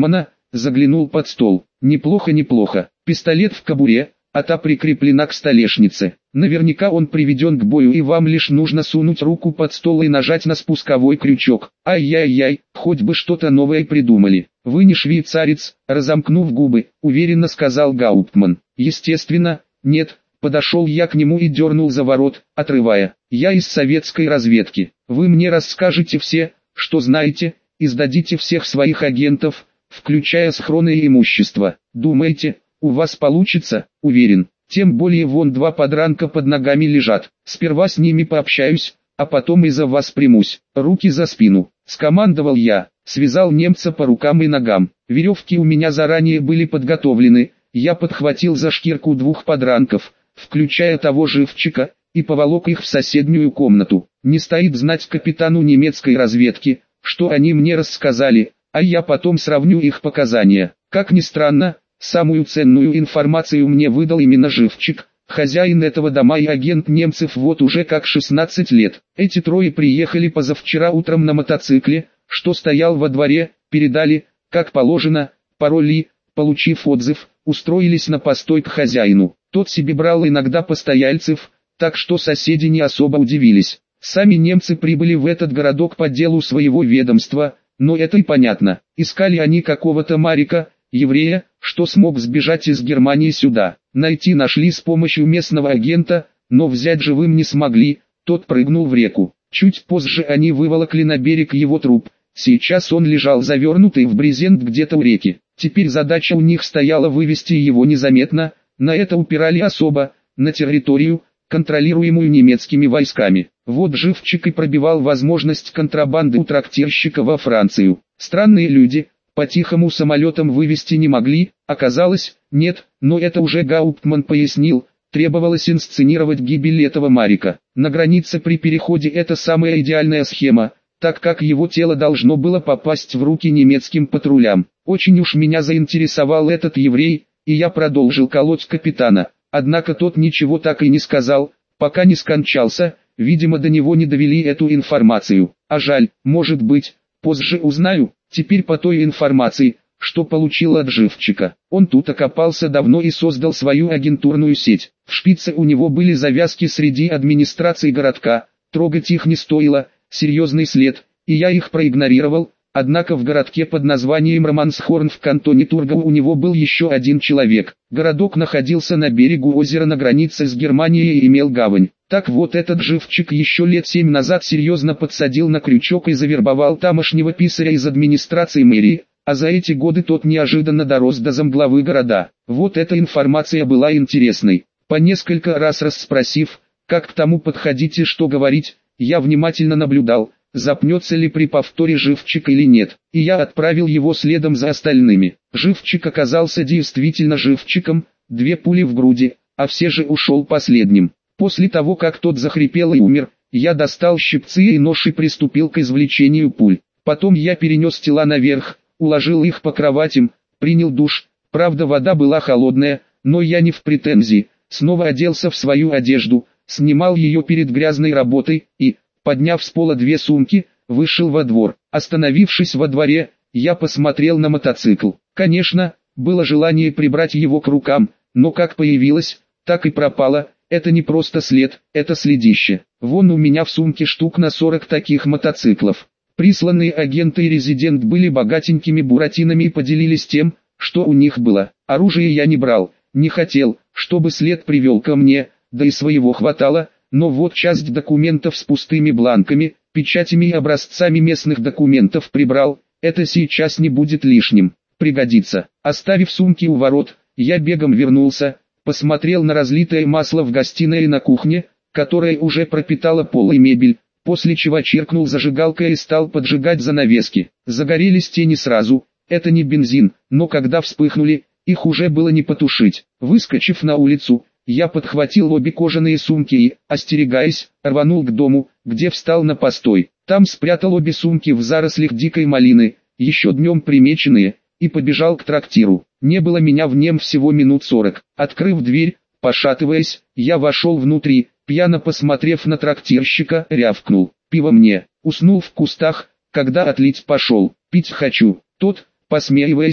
заглянул под стол. Неплохо, неплохо. Пистолет в кобуре, а та прикреплена к столешнице. Наверняка он приведен к бою, и вам лишь нужно сунуть руку под стол и нажать на спусковой крючок. Ай-яй-яй, хоть бы что-то новое придумали. Вы не швейцарец, разомкнув губы, уверенно сказал Гауптман. Естественно, нет. Подошел я к нему и дернул за ворот, отрывая. Я из советской разведки. Вы мне расскажете все, что знаете, и сдадите всех своих агентов, включая схроны и имущество. Думаете, у вас получится? Уверен. Тем более вон два подранка под ногами лежат. Сперва с ними пообщаюсь, а потом и за вас примусь. Руки за спину. Скомандовал я, связал немца по рукам и ногам. Веревки у меня заранее были подготовлены. Я подхватил за шкирку двух подранков, включая того живчика, и поволок их в соседнюю комнату. Не стоит знать капитану немецкой разведки, что они мне рассказали, а я потом сравню их показания. Как ни странно, самую ценную информацию мне выдал именно живчик, хозяин этого дома и агент немцев вот уже как шестнадцать лет. Эти трое приехали позавчера утром на мотоцикле, что стоял во дворе, передали, как положено, пароли, получив отзыв, устроились на постой к хозяину. Тот себе брал иногда постояльцев, так что соседи не особо удивились. Сами немцы прибыли в этот городок по делу своего ведомства, но это и понятно. Искали они какого-то Марика, еврея, что смог сбежать из Германии сюда. Найти нашли с помощью местного агента, но взять живым не смогли, тот прыгнул в реку. Чуть позже они выволокли на берег его труп. Сейчас он лежал завернутый в брезент где-то у реки. Теперь задача у них стояла вывести его незаметно, на это упирали особо, на территорию, контролируемую немецкими войсками. Вот живчик и пробивал возможность контрабанды у трактирщика во Францию. Странные люди, по-тихому самолетом вывести не могли, оказалось, нет, но это уже Гауптман пояснил, требовалось инсценировать гибель этого Марика. На границе при переходе это самая идеальная схема, так как его тело должно было попасть в руки немецким патрулям. Очень уж меня заинтересовал этот еврей, и я продолжил колоть капитана. Однако тот ничего так и не сказал, пока не скончался, видимо до него не довели эту информацию. А жаль, может быть, позже узнаю, теперь по той информации, что получил от живчика. Он тут окопался давно и создал свою агентурную сеть. В шпице у него были завязки среди администрации городка, трогать их не стоило, серьезный след, и я их проигнорировал. Однако в городке под названием Романсхорн в кантоне Тургау у него был еще один человек. Городок находился на берегу озера на границе с Германией и имел гавань. Так вот этот живчик еще лет семь назад серьезно подсадил на крючок и завербовал тамошнего писаря из администрации мэрии, а за эти годы тот неожиданно дорос до замглавы города. Вот эта информация была интересной. По несколько раз расспросив, как к тому подходить и что говорить, я внимательно наблюдал, запнется ли при повторе живчик или нет, и я отправил его следом за остальными. Живчик оказался действительно живчиком, две пули в груди, а все же ушел последним. После того как тот захрипел и умер, я достал щипцы и нож и приступил к извлечению пуль. Потом я перенес тела наверх, уложил их по кроватям, принял душ, правда вода была холодная, но я не в претензии, снова оделся в свою одежду, снимал ее перед грязной работой и, подняв с пола две сумки, вышел во двор. Остановившись во дворе, я посмотрел на мотоцикл. Конечно, было желание прибрать его к рукам, но как появилось, так и пропало. Это не просто след, это следище. Вон у меня в сумке штук на сорок таких мотоциклов. Присланные агенты и резидент были богатенькими буратинами и поделились тем, что у них было. Оружие я не брал, не хотел, чтобы след привел ко мне, да и своего хватало. Но вот часть документов с пустыми бланками, печатями и образцами местных документов прибрал, это сейчас не будет лишним, пригодится. Оставив сумки у ворот, я бегом вернулся, посмотрел на разлитое масло в гостиной и на кухне, которая уже пропитала пол и мебель, после чего чиркнул зажигалкой и стал поджигать занавески. Загорелись те не сразу, это не бензин, но когда вспыхнули, их уже было не потушить. Выскочив на улицу, я подхватил обе кожаные сумки и, остерегаясь, рванул к дому, где встал на постой. Там спрятал обе сумки в зарослях дикой малины, еще днем примеченные, и побежал к трактиру. Не было меня в нем всего минут сорок. Открыв дверь, пошатываясь, я вошел внутрь, пьяно посмотрев на трактирщика, рявкнул: «Пиво мне!» Уснул в кустах, когда отлить пошел. «Пить хочу!» Тот, посмеиваясь,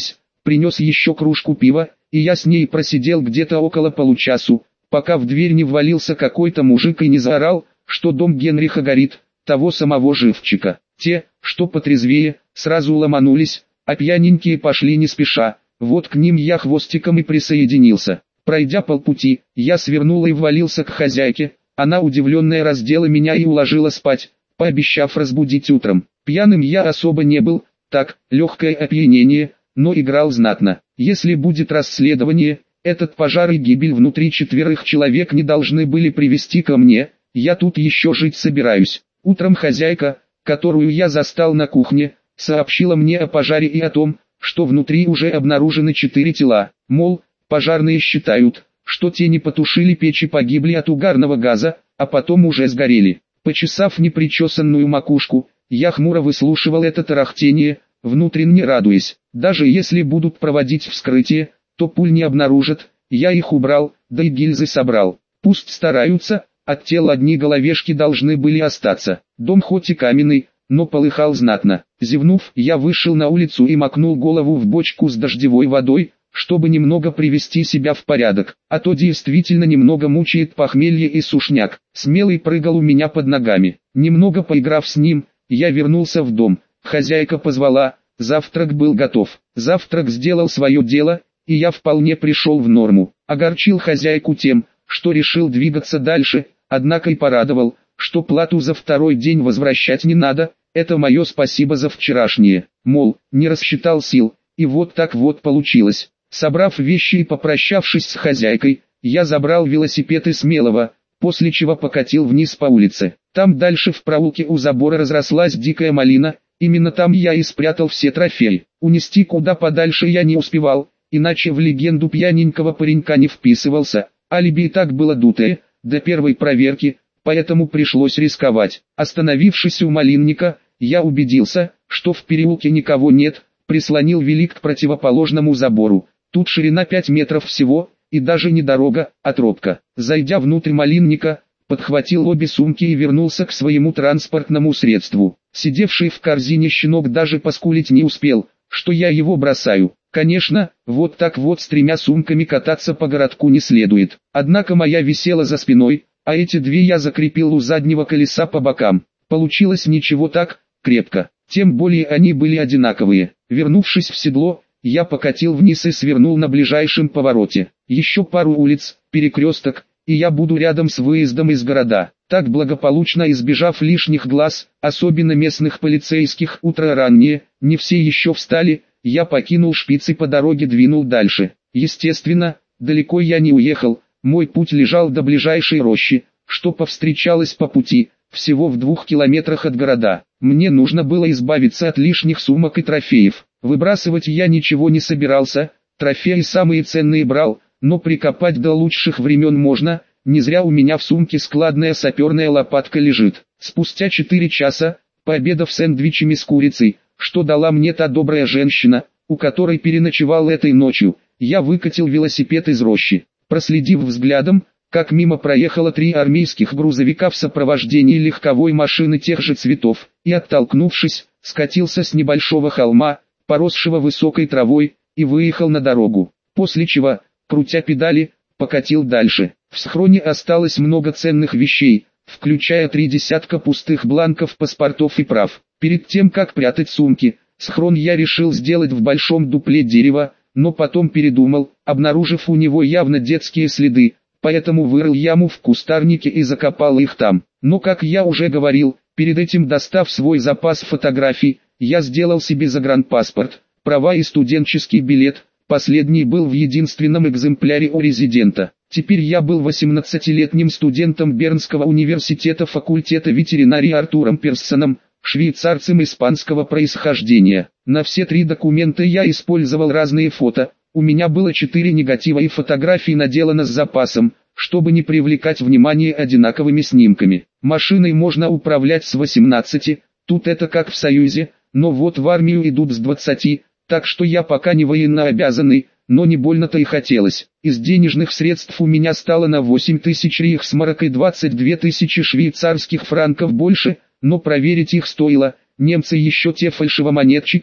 принес еще кружку пива, и я с ней просидел где-то около получасу, пока в дверь не ввалился какой-то мужик и не заорал, что дом Генриха горит, того самого живчика. Те, что потрезвее, сразу ломанулись, а пьяненькие пошли не спеша, вот к ним я хвостиком и присоединился. Пройдя полпути, я свернул и ввалился к хозяйке, она удивленная раздела меня и уложила спать, пообещав разбудить утром. Пьяным я особо не был, так, легкое опьянение, но играл знатно. Если будет расследование, этот пожар и гибель внутри четверых человек не должны были привести ко мне, я тут еще жить собираюсь. Утром хозяйка, которую я застал на кухне, сообщила мне о пожаре и о том, что внутри уже обнаружены четыре тела, мол, пожарные считают, что те не потушили печь и погибли от угарного газа, а потом уже сгорели. Почесав непричесанную макушку, я хмуро выслушивал это тарахтение, внутренне радуясь. Даже если будут проводить вскрытие, то пуль не обнаружат, я их убрал, да и гильзы собрал. Пусть стараются, от тел одни головешки должны были остаться. Дом хоть и каменный, но полыхал знатно. Зевнув, я вышел на улицу и макнул голову в бочку с дождевой водой, чтобы немного привести себя в порядок, а то действительно немного мучает похмелье и сушняк. Смелый прыгал у меня под ногами. Немного поиграв с ним, я вернулся в дом. Хозяйка позвала, завтрак был готов. Завтрак сделал свое дело, и я вполне пришел в норму. Огорчил хозяйку тем, что решил двигаться дальше, однако и порадовал, что плату за второй день возвращать не надо, это мое спасибо за вчерашнее. Мол, не рассчитал сил, и вот так вот получилось. Собрав вещи и попрощавшись с хозяйкой, я забрал велосипед и Смелого, после чего покатил вниз по улице. Там дальше в проулке у забора разрослась дикая малина, именно там я и спрятал все трофеи. Унести куда подальше я не успевал, иначе в легенду пьяненького паренька не вписывался, алиби и так было дутое, до первой проверки, поэтому пришлось рисковать. Остановившись у малинника, я убедился, что в переулке никого нет, прислонил велик к противоположному забору. Тут ширина пять метров всего, и даже не дорога, а тропка. Зайдя внутрь малинника, подхватил обе сумки и вернулся к своему транспортному средству. Сидевший в корзине щенок даже поскулить не успел, что я его бросаю. Конечно, вот так вот с тремя сумками кататься по городку не следует. Однако моя висела за спиной, а эти две я закрепил у заднего колеса по бокам. Получилось ничего так, крепко. Тем более они были одинаковые. Вернувшись в седло, я покатил вниз и свернул на ближайшем повороте. Еще пару улиц, перекресток, и я буду рядом с выездом из города. Так благополучно избежав лишних глаз, особенно местных полицейских, утро раннее, не все еще встали, я покинул шпиц и по дороге двинул дальше. Естественно, далеко я не уехал, мой путь лежал до ближайшей рощи, что повстречалось по пути, всего в двух километрах от города. Мне нужно было избавиться от лишних сумок и трофеев. Выбрасывать я ничего не собирался, трофеи самые ценные брал, но прикопать до лучших времен можно, не зря у меня в сумке складная саперная лопатка лежит. Спустя четыре часа, пообедав сэндвичами с курицей, что дала мне та добрая женщина, у которой переночевал этой ночью, я выкатил велосипед из рощи. Проследив взглядом, как мимо проехало три армейских грузовика в сопровождении легковой машины тех же цветов, и оттолкнувшись, скатился с небольшого холма, поросшего высокой травой, и выехал на дорогу, после чего, крутя педали, покатил дальше. В схроне осталось много ценных вещей, включая три десятка пустых бланков паспортов и прав. Перед тем как прятать сумки, схрон я решил сделать в большом дупле дерева, но потом передумал, обнаружив у него явно детские следы, поэтому вырыл яму в кустарнике и закопал их там. Но как я уже говорил, перед этим достав свой запас фотографий, я сделал себе загранпаспорт, права и студенческий билет, последний был в единственном экземпляре у резидента. Теперь я был восемнадцатилетним студентом Бернского университета факультета ветеринарии Артуром Персоном, швейцарцем испанского происхождения. На все три документа я использовал разные фото, у меня было четыре негатива и фотографии наделано с запасом, чтобы не привлекать внимание одинаковыми снимками. Машиной можно управлять с восемнадцати, тут это как в Союзе, но вот в армию идут с двадцати, так что я пока не военнообязанный, но не больно-то и хотелось. Из денежных средств у меня стало на восемь тысяч рейхсмарок и двадцать две тысячи швейцарских франков больше, но проверить их стоило. Немцы еще те фальшивомонетчики,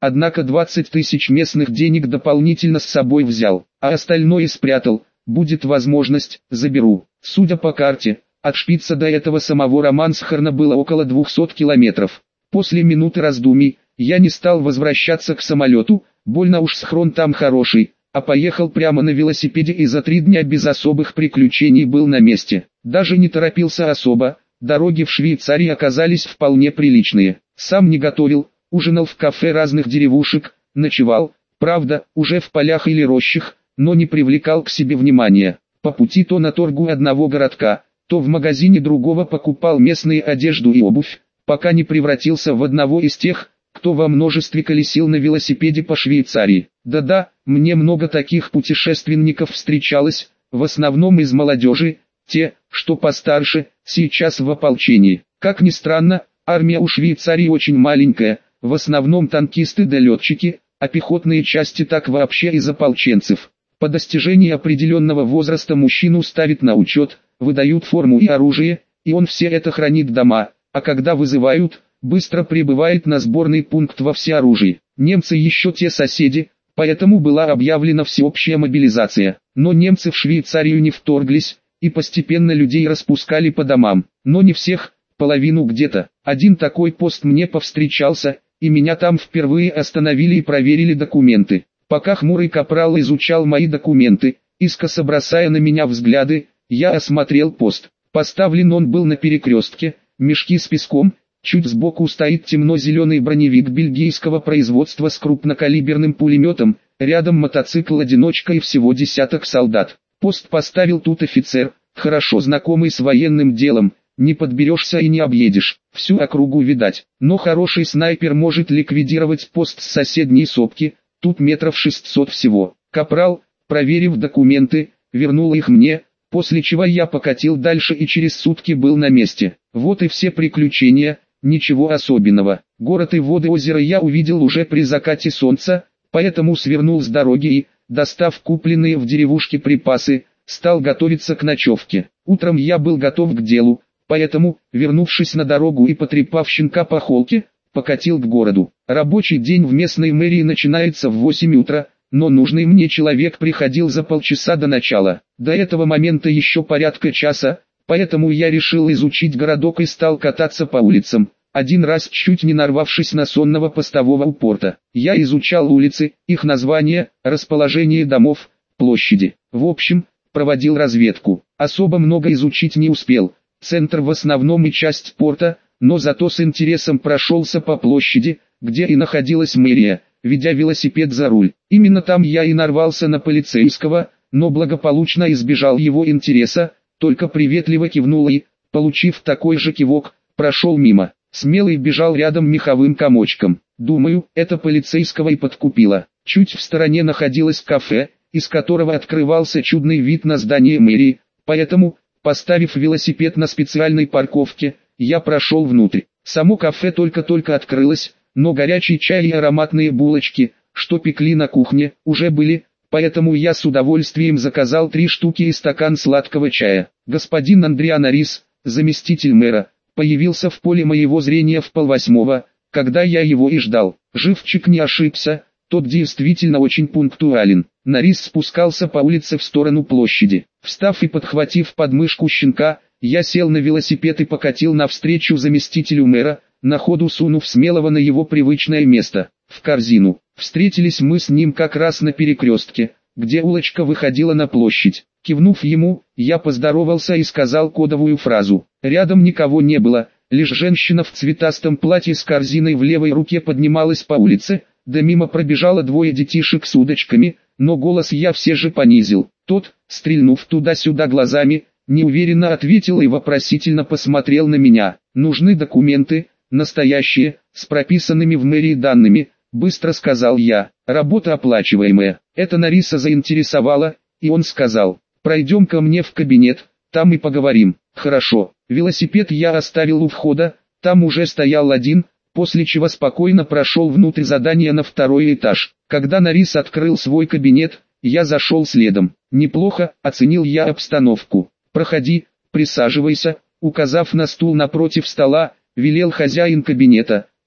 однако двадцать тысяч местных денег дополнительно с собой взял, а остальное спрятал. Будет возможность, заберу. Судя по карте, от Шпица до этого самого Романсхорна было около двухсот километров. После минуты раздумий, я не стал возвращаться к самолету, больно уж схрон там хороший, а поехал прямо на велосипеде и за три дня без особых приключений был на месте. Даже не торопился особо, дороги в Швейцарии оказались вполне приличные. Сам не готовил, ужинал в кафе разных деревушек, ночевал, правда, уже в полях или рощах, но не привлекал к себе внимания. По пути то на торгу одного городка, то в магазине другого покупал местную одежду и обувь, пока не превратился в одного из тех, кто во множестве колесил на велосипеде по Швейцарии. Да-да, мне много таких путешественников встречалось, в основном из молодежи, те, что постарше, сейчас в ополчении. Как ни странно, армия у Швейцарии очень маленькая, в основном танкисты да летчики, а пехотные части так вообще из ополченцев. По достижении определенного возраста мужчину ставят на учет, выдают форму и оружие, и он все это хранит дома, а когда вызывают, быстро прибывает на сборный пункт во всеоружии. Немцы еще те соседи, поэтому была объявлена всеобщая мобилизация. Но немцы в Швейцарию не вторглись, и постепенно людей распускали по домам. Но не всех, половину где-то. Один такой пост мне повстречался, и меня там впервые остановили и проверили документы. Пока хмурый капрал изучал мои документы, искоса бросая на меня взгляды, я осмотрел пост. Поставлен он был на перекрестке, мешки с песком, чуть сбоку стоит темно-зеленый броневик бельгийского производства с крупнокалиберным пулеметом, рядом мотоцикл-одиночка и всего десяток солдат. Пост поставил тут офицер, хорошо знакомый с военным делом, не подберешься и не объедешь, всю округу видать. Но хороший снайпер может ликвидировать пост с соседней сопки, тут метров шестьсот всего. Капрал, проверив документы, вернул их мне, после чего я покатил дальше и через сутки был на месте. Вот и все приключения, ничего особенного. Город и воды озера я увидел уже при закате солнца, поэтому свернул с дороги и, достав купленные в деревушке припасы, стал готовиться к ночевке. Утром я был готов к делу, поэтому, вернувшись на дорогу и потрепав щенка по холке, покатил к городу. Рабочий день в местной мэрии начинается в восемь утра, но нужный мне человек приходил за полчаса до начала. До этого момента еще порядка часа, поэтому я решил изучить городок и стал кататься по улицам, один раз чуть не нарвавшись на сонного постового у порта. Я изучал улицы, их названия, расположение домов, площади. В общем, проводил разведку. Особо много изучить не успел. Центр в основном и часть порта, но зато с интересом прошелся по площади, где и находилась мэрия, ведя велосипед за руль. Именно там я и нарвался на полицейского, но благополучно избежал его интереса, только приветливо кивнул и, получив такой же кивок, прошел мимо. Смелый бежал рядом меховым комочком. Думаю, это полицейского и подкупило. Чуть в стороне находилось кафе, из которого открывался чудный вид на здание мэрии, поэтому, поставив велосипед на специальной парковке, я прошел внутрь. Само кафе только-только открылось, но горячий чай и ароматные булочки, что пекли на кухне, уже были, поэтому я с удовольствием заказал три штуки и стакан сладкого чая. Господин Андриан Арис, заместитель мэра, появился в поле моего зрения в полвосьмого, когда я его и ждал. Живчик не ошибся, тот действительно очень пунктуален. Нарис спускался по улице в сторону площади. Встав и подхватив подмышку щенка, я сел на велосипед и покатил навстречу заместителю мэра, на ходу сунув смелого на его привычное место, в корзину. Встретились мы с ним как раз на перекрестке, где улочка выходила на площадь. Кивнув ему, я поздоровался и сказал кодовую фразу. Рядом никого не было, лишь женщина в цветастом платье с корзиной в левой руке поднималась по улице, да мимо пробежало двое детишек с удочками, но голос я все же понизил. Тот, стрельнув туда-сюда глазами, неуверенно ответил и вопросительно посмотрел на меня. Нужны документы, настоящие, с прописанными в мэрии данными, быстро сказал я. Работа оплачиваемая. Это Нариса заинтересовало, и он сказал: пройдем ко мне в кабинет, там и поговорим. Хорошо. Велосипед я оставил у входа, там уже стоял один, после чего спокойно прошел внутрь здания на второй этаж. Когда Нарис открыл свой кабинет, я зашел следом. Неплохо, оценил я обстановку. Проходи, присаживайся, указав на стул напротив стола, велел хозяин кабинета.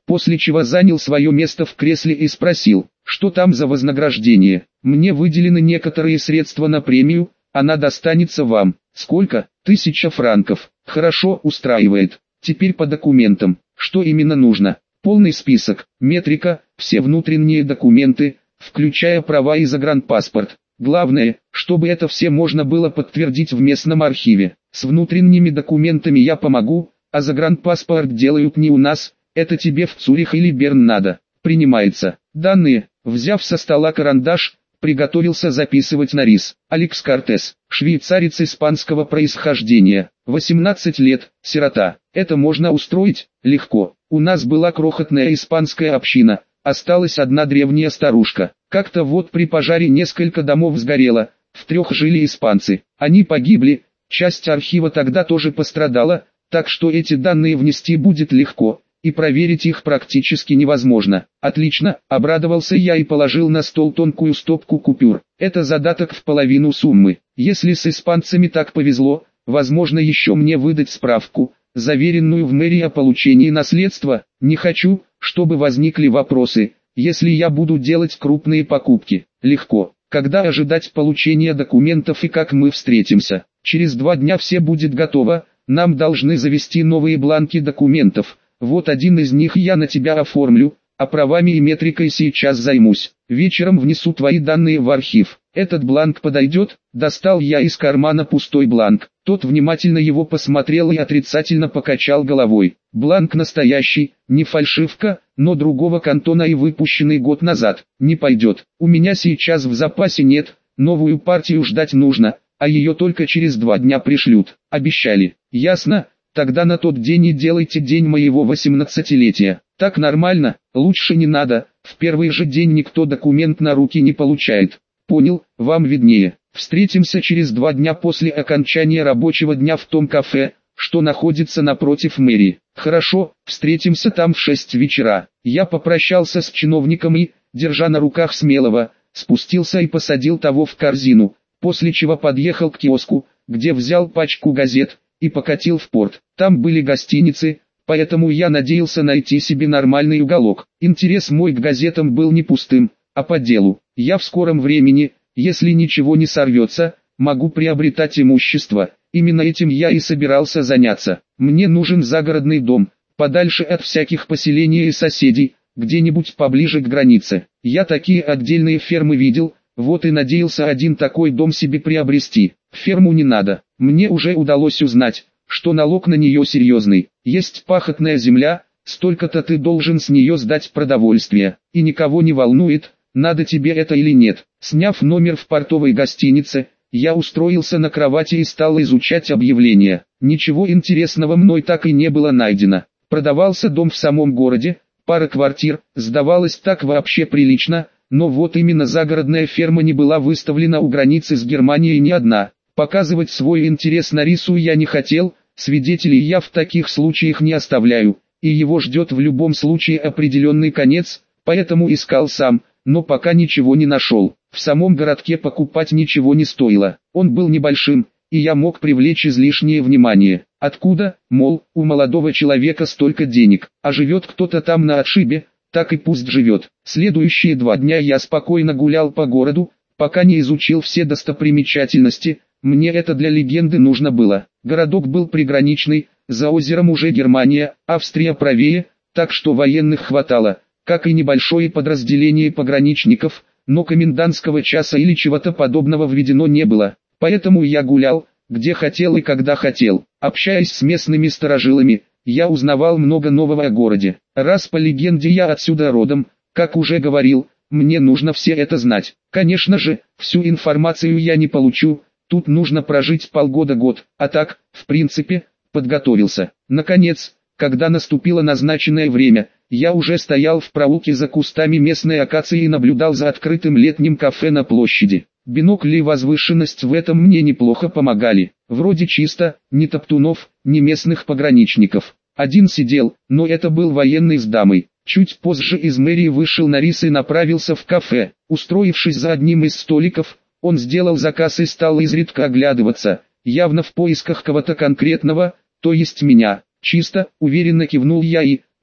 после чего занял свое место в кресле и спросил, что там за вознаграждение. Мне выделены некоторые средства на премию, она достанется вам. Сколько? Тысяча франков. Хорошо, устраивает. Теперь по документам. Что именно нужно? Полный список, метрика, все внутренние документы, включая права и загранпаспорт. Главное, чтобы это все можно было подтвердить в местном архиве. С внутренними документами я помогу, а загранпаспорт делают не у нас, это тебе в Цюрих или Берн надо. Принимается. Данные, взяв со стола карандаш, приготовился записывать на рис. Алекс Кортес, швейцарец испанского происхождения, восемнадцать лет, сирота. Это можно устроить? Легко. У нас была крохотная испанская община, осталась одна древняя старушка. Как-то вот при пожаре несколько домов сгорело, в трех жили испанцы. Они погибли, часть архива тогда тоже пострадала, так что эти данные внести будет легко, и проверить их практически невозможно. Отлично, обрадовался я и положил на стол тонкую стопку купюр. Это задаток в половину суммы. Если с испанцами так повезло, возможно еще мне выдать справку, заверенную в мэрии о получении наследства. Не хочу, чтобы возникли вопросы, если я буду делать крупные покупки. Легко. Когда ожидать получения документов и как мы встретимся? Через два дня все будет готово, нам должны завести новые бланки документов. Вот один из них я на тебя оформлю, а правами и метрикой сейчас займусь. Вечером внесу твои данные в архив. Этот бланк подойдет? Достал я из кармана пустой бланк. Тот внимательно его посмотрел и отрицательно покачал головой. Бланк настоящий, не фальшивка, но другого кантона и выпущенный год назад. Не пойдет. У меня сейчас в запасе нет, новую партию ждать нужно, а ее только через два дня пришлют. Обещали. Ясно? Тогда на тот день и делайте день моего восемнадцатилетия. Так нормально, лучше не надо, в первый же день никто документ на руки не получает. Понял, вам виднее. Встретимся через два дня после окончания рабочего дня в том кафе, что находится напротив мэрии. Хорошо, встретимся там в шесть вечера. Я попрощался с чиновником и, держа на руках Смелого, спустился и посадил того в корзину, после чего подъехал к киоску, где взял пачку газет, и покатил в порт. Там были гостиницы, поэтому я надеялся найти себе нормальный уголок. Интерес мой к газетам был не пустым, а по делу. Я в скором времени, если ничего не сорвется, могу приобретать имущество. Именно этим я и собирался заняться. Мне нужен загородный дом, подальше от всяких поселений и соседей, где-нибудь поближе к границе. Я такие отдельные фермы видел, вот и надеялся один такой дом себе приобрести. Ферму не надо. Мне уже удалось узнать, что налог на нее серьезный. Есть пахотная земля, столько-то ты должен с нее сдать продовольствие. И никого не волнует, надо тебе это или нет. Сняв номер в портовой гостинице, я устроился на кровати и стал изучать объявления. Ничего интересного мной так и не было найдено. Продавался дом в самом городе, пара квартир, сдавалось так вообще прилично, но вот именно загородная ферма не была выставлена у границы с Германией ни одна. Показывать свой интерес на рису я не хотел, свидетелей я в таких случаях не оставляю, и его ждет в любом случае определенный конец, поэтому искал сам, но пока ничего не нашел. В самом городке покупать ничего не стоило, он был небольшим, и я мог привлечь излишнее внимание. Откуда, мол, у молодого человека столько денег, а живет кто-то там на отшибе, так и пусть живет. Следующие два дня я спокойно гулял по городу, пока не изучил все достопримечательности. Мне это для легенды нужно было. Городок был приграничный, за озером уже Германия, Австрия правее, так что военных хватало, как и небольшое подразделение пограничников, но комендантского часа или чего-то подобного введено не было. Поэтому я гулял, где хотел и когда хотел. Общаясь с местными старожилами, я узнавал много нового о городе. Раз по легенде я отсюда родом, как уже говорил, мне нужно все это знать. Конечно же, всю информацию я не получу. Тут нужно прожить полгода-год, а так, в принципе, подготовился. Наконец, когда наступило назначенное время, я уже стоял в проулке за кустами местной акации и наблюдал за открытым летним кафе на площади. Бинокль и возвышенность в этом мне неплохо помогали. Вроде чисто, ни топтунов, ни местных пограничников. Один сидел, но это был военный с дамой. Чуть позже из мэрии вышел Нарис и направился в кафе. Устроившись за одним из столиков, он сделал заказ и стал изредка оглядываться, явно в поисках кого-то конкретного, то есть меня. Чисто, уверенно кивнул я и,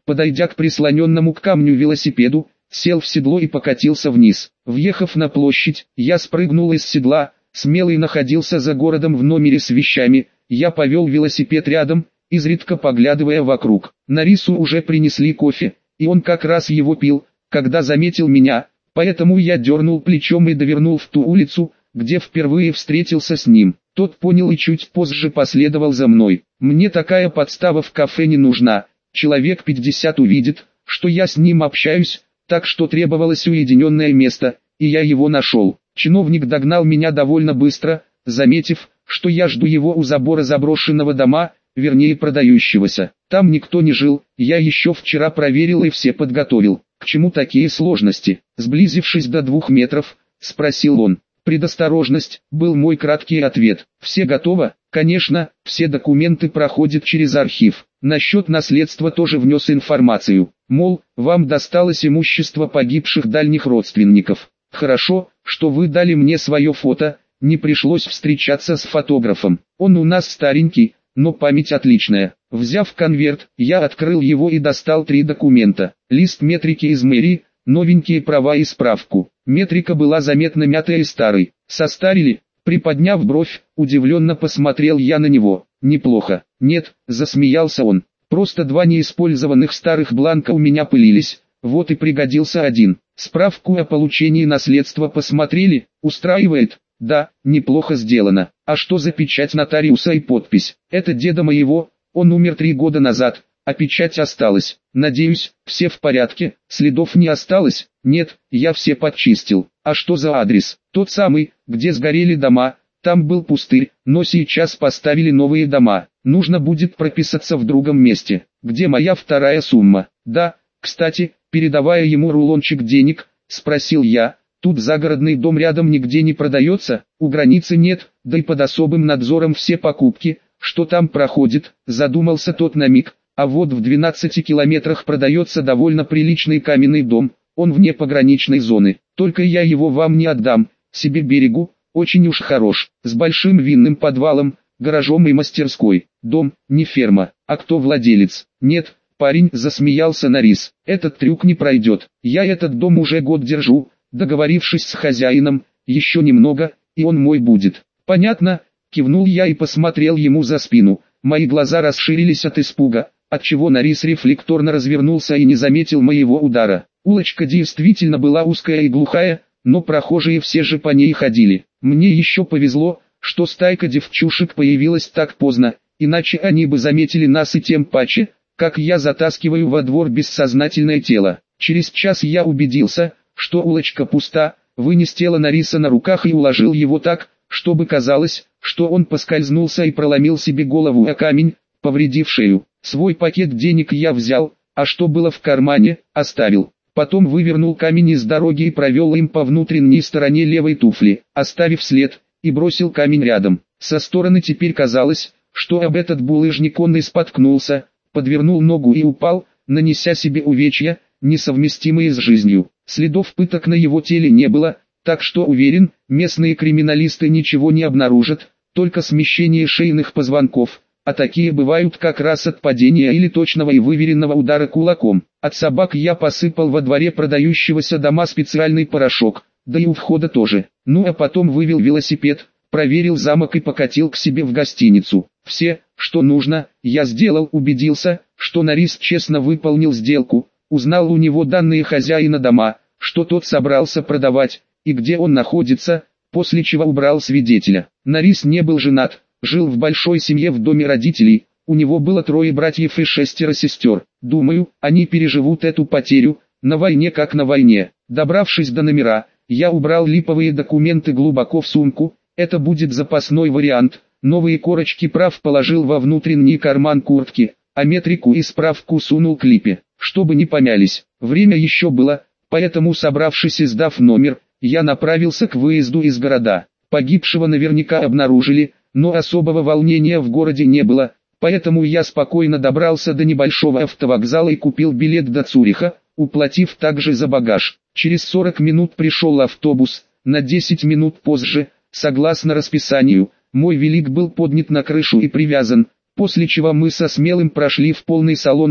Подойдя к прислоненному к камню велосипеду, сел в седло и покатился вниз. Въехав на площадь, я спрыгнул из седла. Смелый находился за городом в номере с вещами. Я повел велосипед рядом, изредка поглядывая вокруг. Нарису уже принесли кофе, и он как раз его пил, когда заметил меня, поэтому я дернул плечом и довернул в ту улицу, где впервые встретился с ним. Тот понял и чуть позже последовал за мной. Мне такая подстава в кафе не нужна. Человек пятьдесят увидит, что я с ним общаюсь, так что требовалось уединенное место, и я его нашел. Чиновник догнал меня довольно быстро, заметив, что я жду его у забора заброшенного дома, вернее продающегося. Там никто не жил, я еще вчера проверил и все подготовил. К чему такие сложности? Сблизившись до двух метров, спросил он. Предосторожность, был мой краткий ответ. Все готово? Конечно, все документы проходят через архив. Насчет наследства тоже внес информацию. Мол, вам досталось имущество погибших дальних родственников. Хорошо, что вы дали мне свое фото, не пришлось встречаться с фотографом. Он у нас старенький, но память отличная. Взяв конверт, я открыл его и достал три документа. Лист метрики из мэрии, новенькие права и справку. Метрика была заметно мятой и старой. Состарили? Приподняв бровь, удивленно посмотрел я на него. Неплохо. Нет, засмеялся он. Просто два неиспользованных старых бланка у меня пылились, вот и пригодился один. Справку о получении наследства посмотрели? Устраивает? Да, неплохо сделано. А что за печать нотариуса и подпись? Это деда моего, он умер три года назад, а печать осталась. Надеюсь, все в порядке, следов не осталось? Нет, я все подчистил. А что за адрес? Тот самый, где сгорели дома. Там был пустырь, но сейчас поставили новые дома. Нужно будет прописаться в другом месте. Где моя вторая сумма? Да, кстати, передавая ему рулончик денег, спросил я. Тут загородный дом рядом нигде не продается, у границы нет, да и под особым надзором все покупки, что там проходит, задумался тот на миг. А вот в двенадцати километрах продается довольно приличный каменный дом, он вне пограничной зоны. Только я его вам не отдам, себе берегу, очень уж хорош, с большим винным подвалом, гаражом и мастерской. Дом, не ферма. А кто владелец? Нет, парень, засмеялся Нарис. Этот трюк не пройдет. Я этот дом уже год держу, договорившись с хозяином, еще немного, и он мой будет. Понятно, кивнул я и посмотрел ему за спину. Мои глаза расширились от испуга, отчего Нарис рефлекторно развернулся и не заметил моего удара. Улочка действительно была узкая и глухая, но прохожие все же по ней ходили. Мне еще повезло, что стайка девчушек появилась так поздно, иначе они бы заметили нас и тем паче, как я затаскиваю во двор бессознательное тело. Через час я убедился, что улочка пуста, вынес тело Нариса на руках и уложил его так, чтобы казалось, что он поскользнулся и проломил себе голову о камень, повредив шею. Свой пакет денег я взял, а что было в кармане, оставил. Потом вывернул камень из дороги и провел им по внутренней стороне левой туфли, оставив след, и бросил камень рядом. Со стороны теперь казалось, что об этот булыжник он и споткнулся, подвернул ногу и упал, нанеся себе увечья, несовместимые с жизнью. Следов пыток на его теле не было, так что уверен, местные криминалисты ничего не обнаружат, только смещение шейных позвонков, а такие бывают как раз от падения или точного и выверенного удара кулаком. От собак я посыпал во дворе продающегося дома специальный порошок, да и у входа тоже. Ну а потом вывел велосипед, проверил замок и покатил к себе в гостиницу. Все, что нужно, я сделал, убедился, что Нарис честно выполнил сделку, узнал у него данные хозяина дома, что тот собрался продавать, и где он находится, после чего убрал свидетеля. Нарис не был женат, жил в большой семье в доме родителей, у него было трое братьев и шестеро сестер. Думаю, они переживут эту потерю, на войне как на войне. Добравшись до номера, я убрал липовые документы глубоко в сумку, это будет запасной вариант. Новые корочки прав положил во внутренний карман куртки, а метрику и справку сунул к липе, чтобы не помялись. Время еще было, поэтому, собравшись и сдав номер, я направился к выезду из города. Погибшего наверняка обнаружили, но особого волнения в городе не было, поэтому я спокойно добрался до небольшого автовокзала и купил билет до Цюриха, уплатив также за багаж. Через сорок минут пришел автобус, на десять минут позже, согласно расписанию, мой велик был поднят на крышу и привязан, после чего мы со Смелым прошли в полный салон и,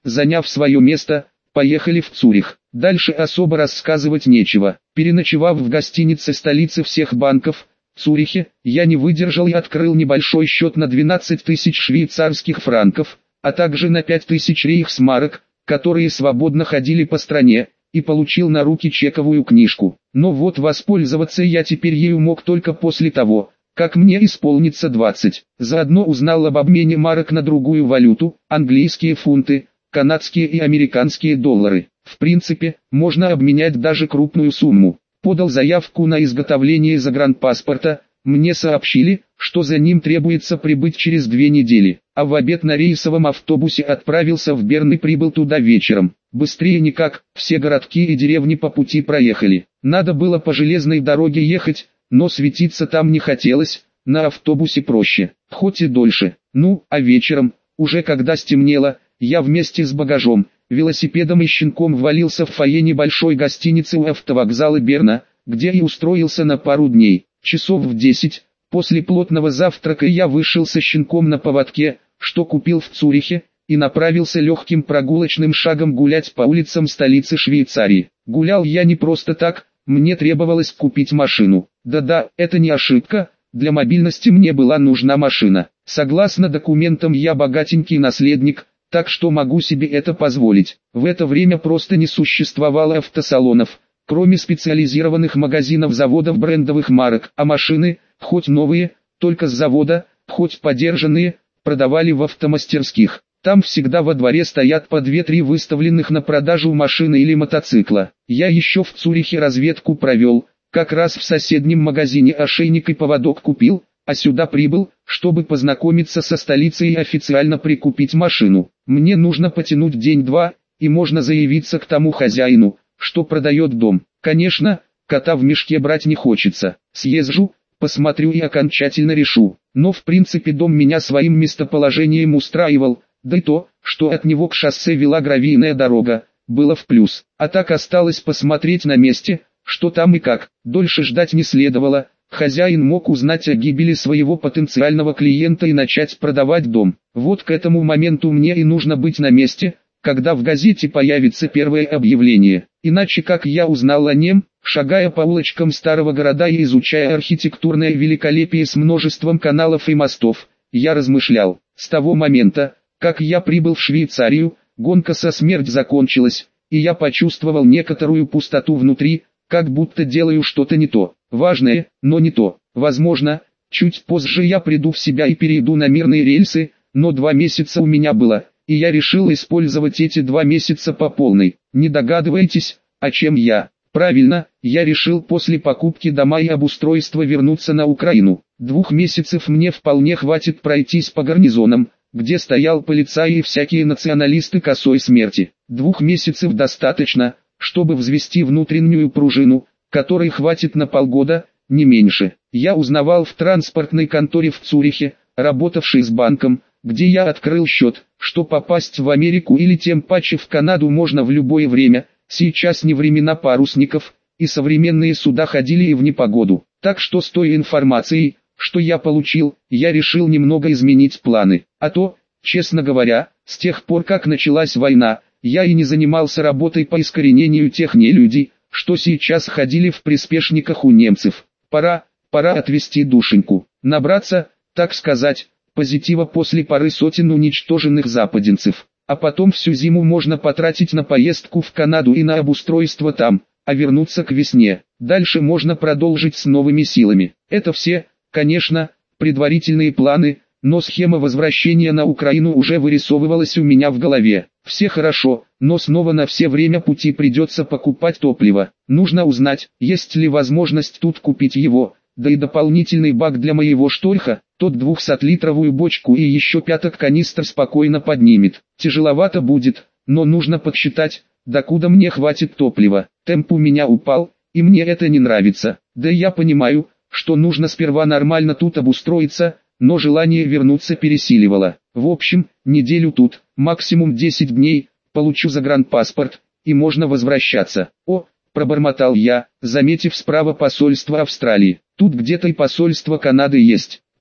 заняв свое место, поехали в Цюрих. Дальше особо рассказывать нечего. Переночевав в гостинице столицы всех банков, в Цюрихе, я не выдержал и открыл небольшой счет на двенадцать тысяч швейцарских франков, а также на пять тысяч рейхсмарок, которые свободно ходили по стране, и получил на руки чековую книжку. Но вот воспользоваться я теперь ею мог только после того, как мне исполнится двадцать. Заодно узнал об обмене марок на другую валюту, английские фунты, канадские и американские доллары. В принципе, можно обменять даже крупную сумму. Подал заявку на изготовление загранпаспорта, мне сообщили, что за ним требуется прибыть через две недели, а в обед на рейсовом автобусе отправился в Берн и прибыл туда вечером. Быстрее никак, все городки и деревни по пути проехали. Надо было по железной дороге ехать, но светиться там не хотелось, на автобусе проще, хоть и дольше. Ну, а вечером, уже когда стемнело, я вместе с багажом, велосипедом и щенком ввалился в фойе небольшой гостиницы у автовокзала Берна, где и устроился на пару дней. Часов в десять, после плотного завтрака я вышел со щенком на поводке, что купил в Цюрихе, и направился легким прогулочным шагом гулять по улицам столицы Швейцарии. Гулял я не просто так, мне требовалось купить машину. Да-да, это не ошибка, для мобильности мне была нужна машина. Согласно документам я богатенький наследник, так что могу себе это позволить. В это время просто не существовало автосалонов, кроме специализированных магазинов заводов брендовых марок, а машины, хоть новые, только с завода, хоть подержанные, продавали в автомастерских. Там всегда во дворе стоят по две-три выставленных на продажу машины или мотоцикла. Я еще в Цюрихе разведку провел, как раз в соседнем магазине ошейник и поводок купил, а сюда прибыл, чтобы познакомиться со столицей и официально прикупить машину. Мне нужно потянуть день-два, и можно заявиться к тому хозяину, что продает дом. Конечно, кота в мешке брать не хочется. Съезжу, посмотрю и окончательно решу. Но в принципе дом меня своим местоположением устраивал, да и то, что от него к шоссе вела гравийная дорога, было в плюс. А так осталось посмотреть на месте, что там и как. Дольше ждать не следовало. Хозяин мог узнать о гибели своего потенциального клиента и начать продавать дом. Вот к этому моменту мне и нужно быть на месте, когда в газете появится первое объявление. Иначе как я узнал о нем, шагая по улочкам старого города и изучая архитектурное великолепие с множеством каналов и мостов, я размышлял. С того момента, как я прибыл в Швейцарию, гонка со смерть закончилась, и я почувствовал некоторую пустоту внутри, как будто делаю что-то не то, важное, но не то. Возможно, чуть позже я приду в себя и перейду на мирные рельсы, но два месяца у меня было, и я решил использовать эти два месяца по полной. Не догадываетесь, о чем я? Правильно, я решил после покупки дома и обустройства вернуться на Украину. Двух месяцев мне вполне хватит пройтись по гарнизонам, где стоял полицай и всякие националисты косой смерти. Двух месяцев достаточно, чтобы взвести внутреннюю пружину, которой хватит на полгода, не меньше. Я узнавал в транспортной конторе в Цюрихе, работавшей с банком, где я открыл счет, что попасть в Америку или тем паче в Канаду можно в любое время, сейчас не времена парусников, и современные суда ходили и в непогоду. Так что с той информацией, что я получил, я решил немного изменить планы. А то, честно говоря, с тех пор как началась война, я и не занимался работой по искоренению тех нелюдей, что сейчас ходили в приспешниках у немцев. Пора, пора отвести душеньку, набраться, так сказать, позитива после пары сотен уничтоженных западенцев. А потом всю зиму можно потратить на поездку в Канаду и на обустройство там, а вернуться к весне. Дальше можно продолжить с новыми силами. Это все, конечно, предварительные планы, но схема возвращения на Украину уже вырисовывалась у меня в голове. Все хорошо, но снова на все время пути придется покупать топливо. Нужно узнать, есть ли возможность тут купить его, да и дополнительный бак для моего штольха, тот двухсотлитровую бочку и еще пяток канистр спокойно поднимет. Тяжеловато будет, но нужно подсчитать, докуда мне хватит топлива. Темп у меня упал, и мне это не нравится. Да я понимаю, что нужно сперва нормально тут обустроиться, но желание вернуться пересиливало. В общем, неделю тут, максимум десять дней, получу загранпаспорт, и можно возвращаться. О, пробормотал я, заметив справа посольство Австралии. Тут где-то и посольство Канады есть.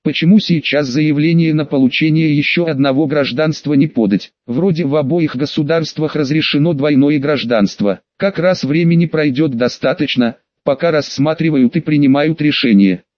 Почему сейчас заявление на получение еще одного гражданства не подать? Вроде в обоих государствах разрешено двойное гражданство. Как раз времени пройдет достаточно, пока рассматривают и принимают решение.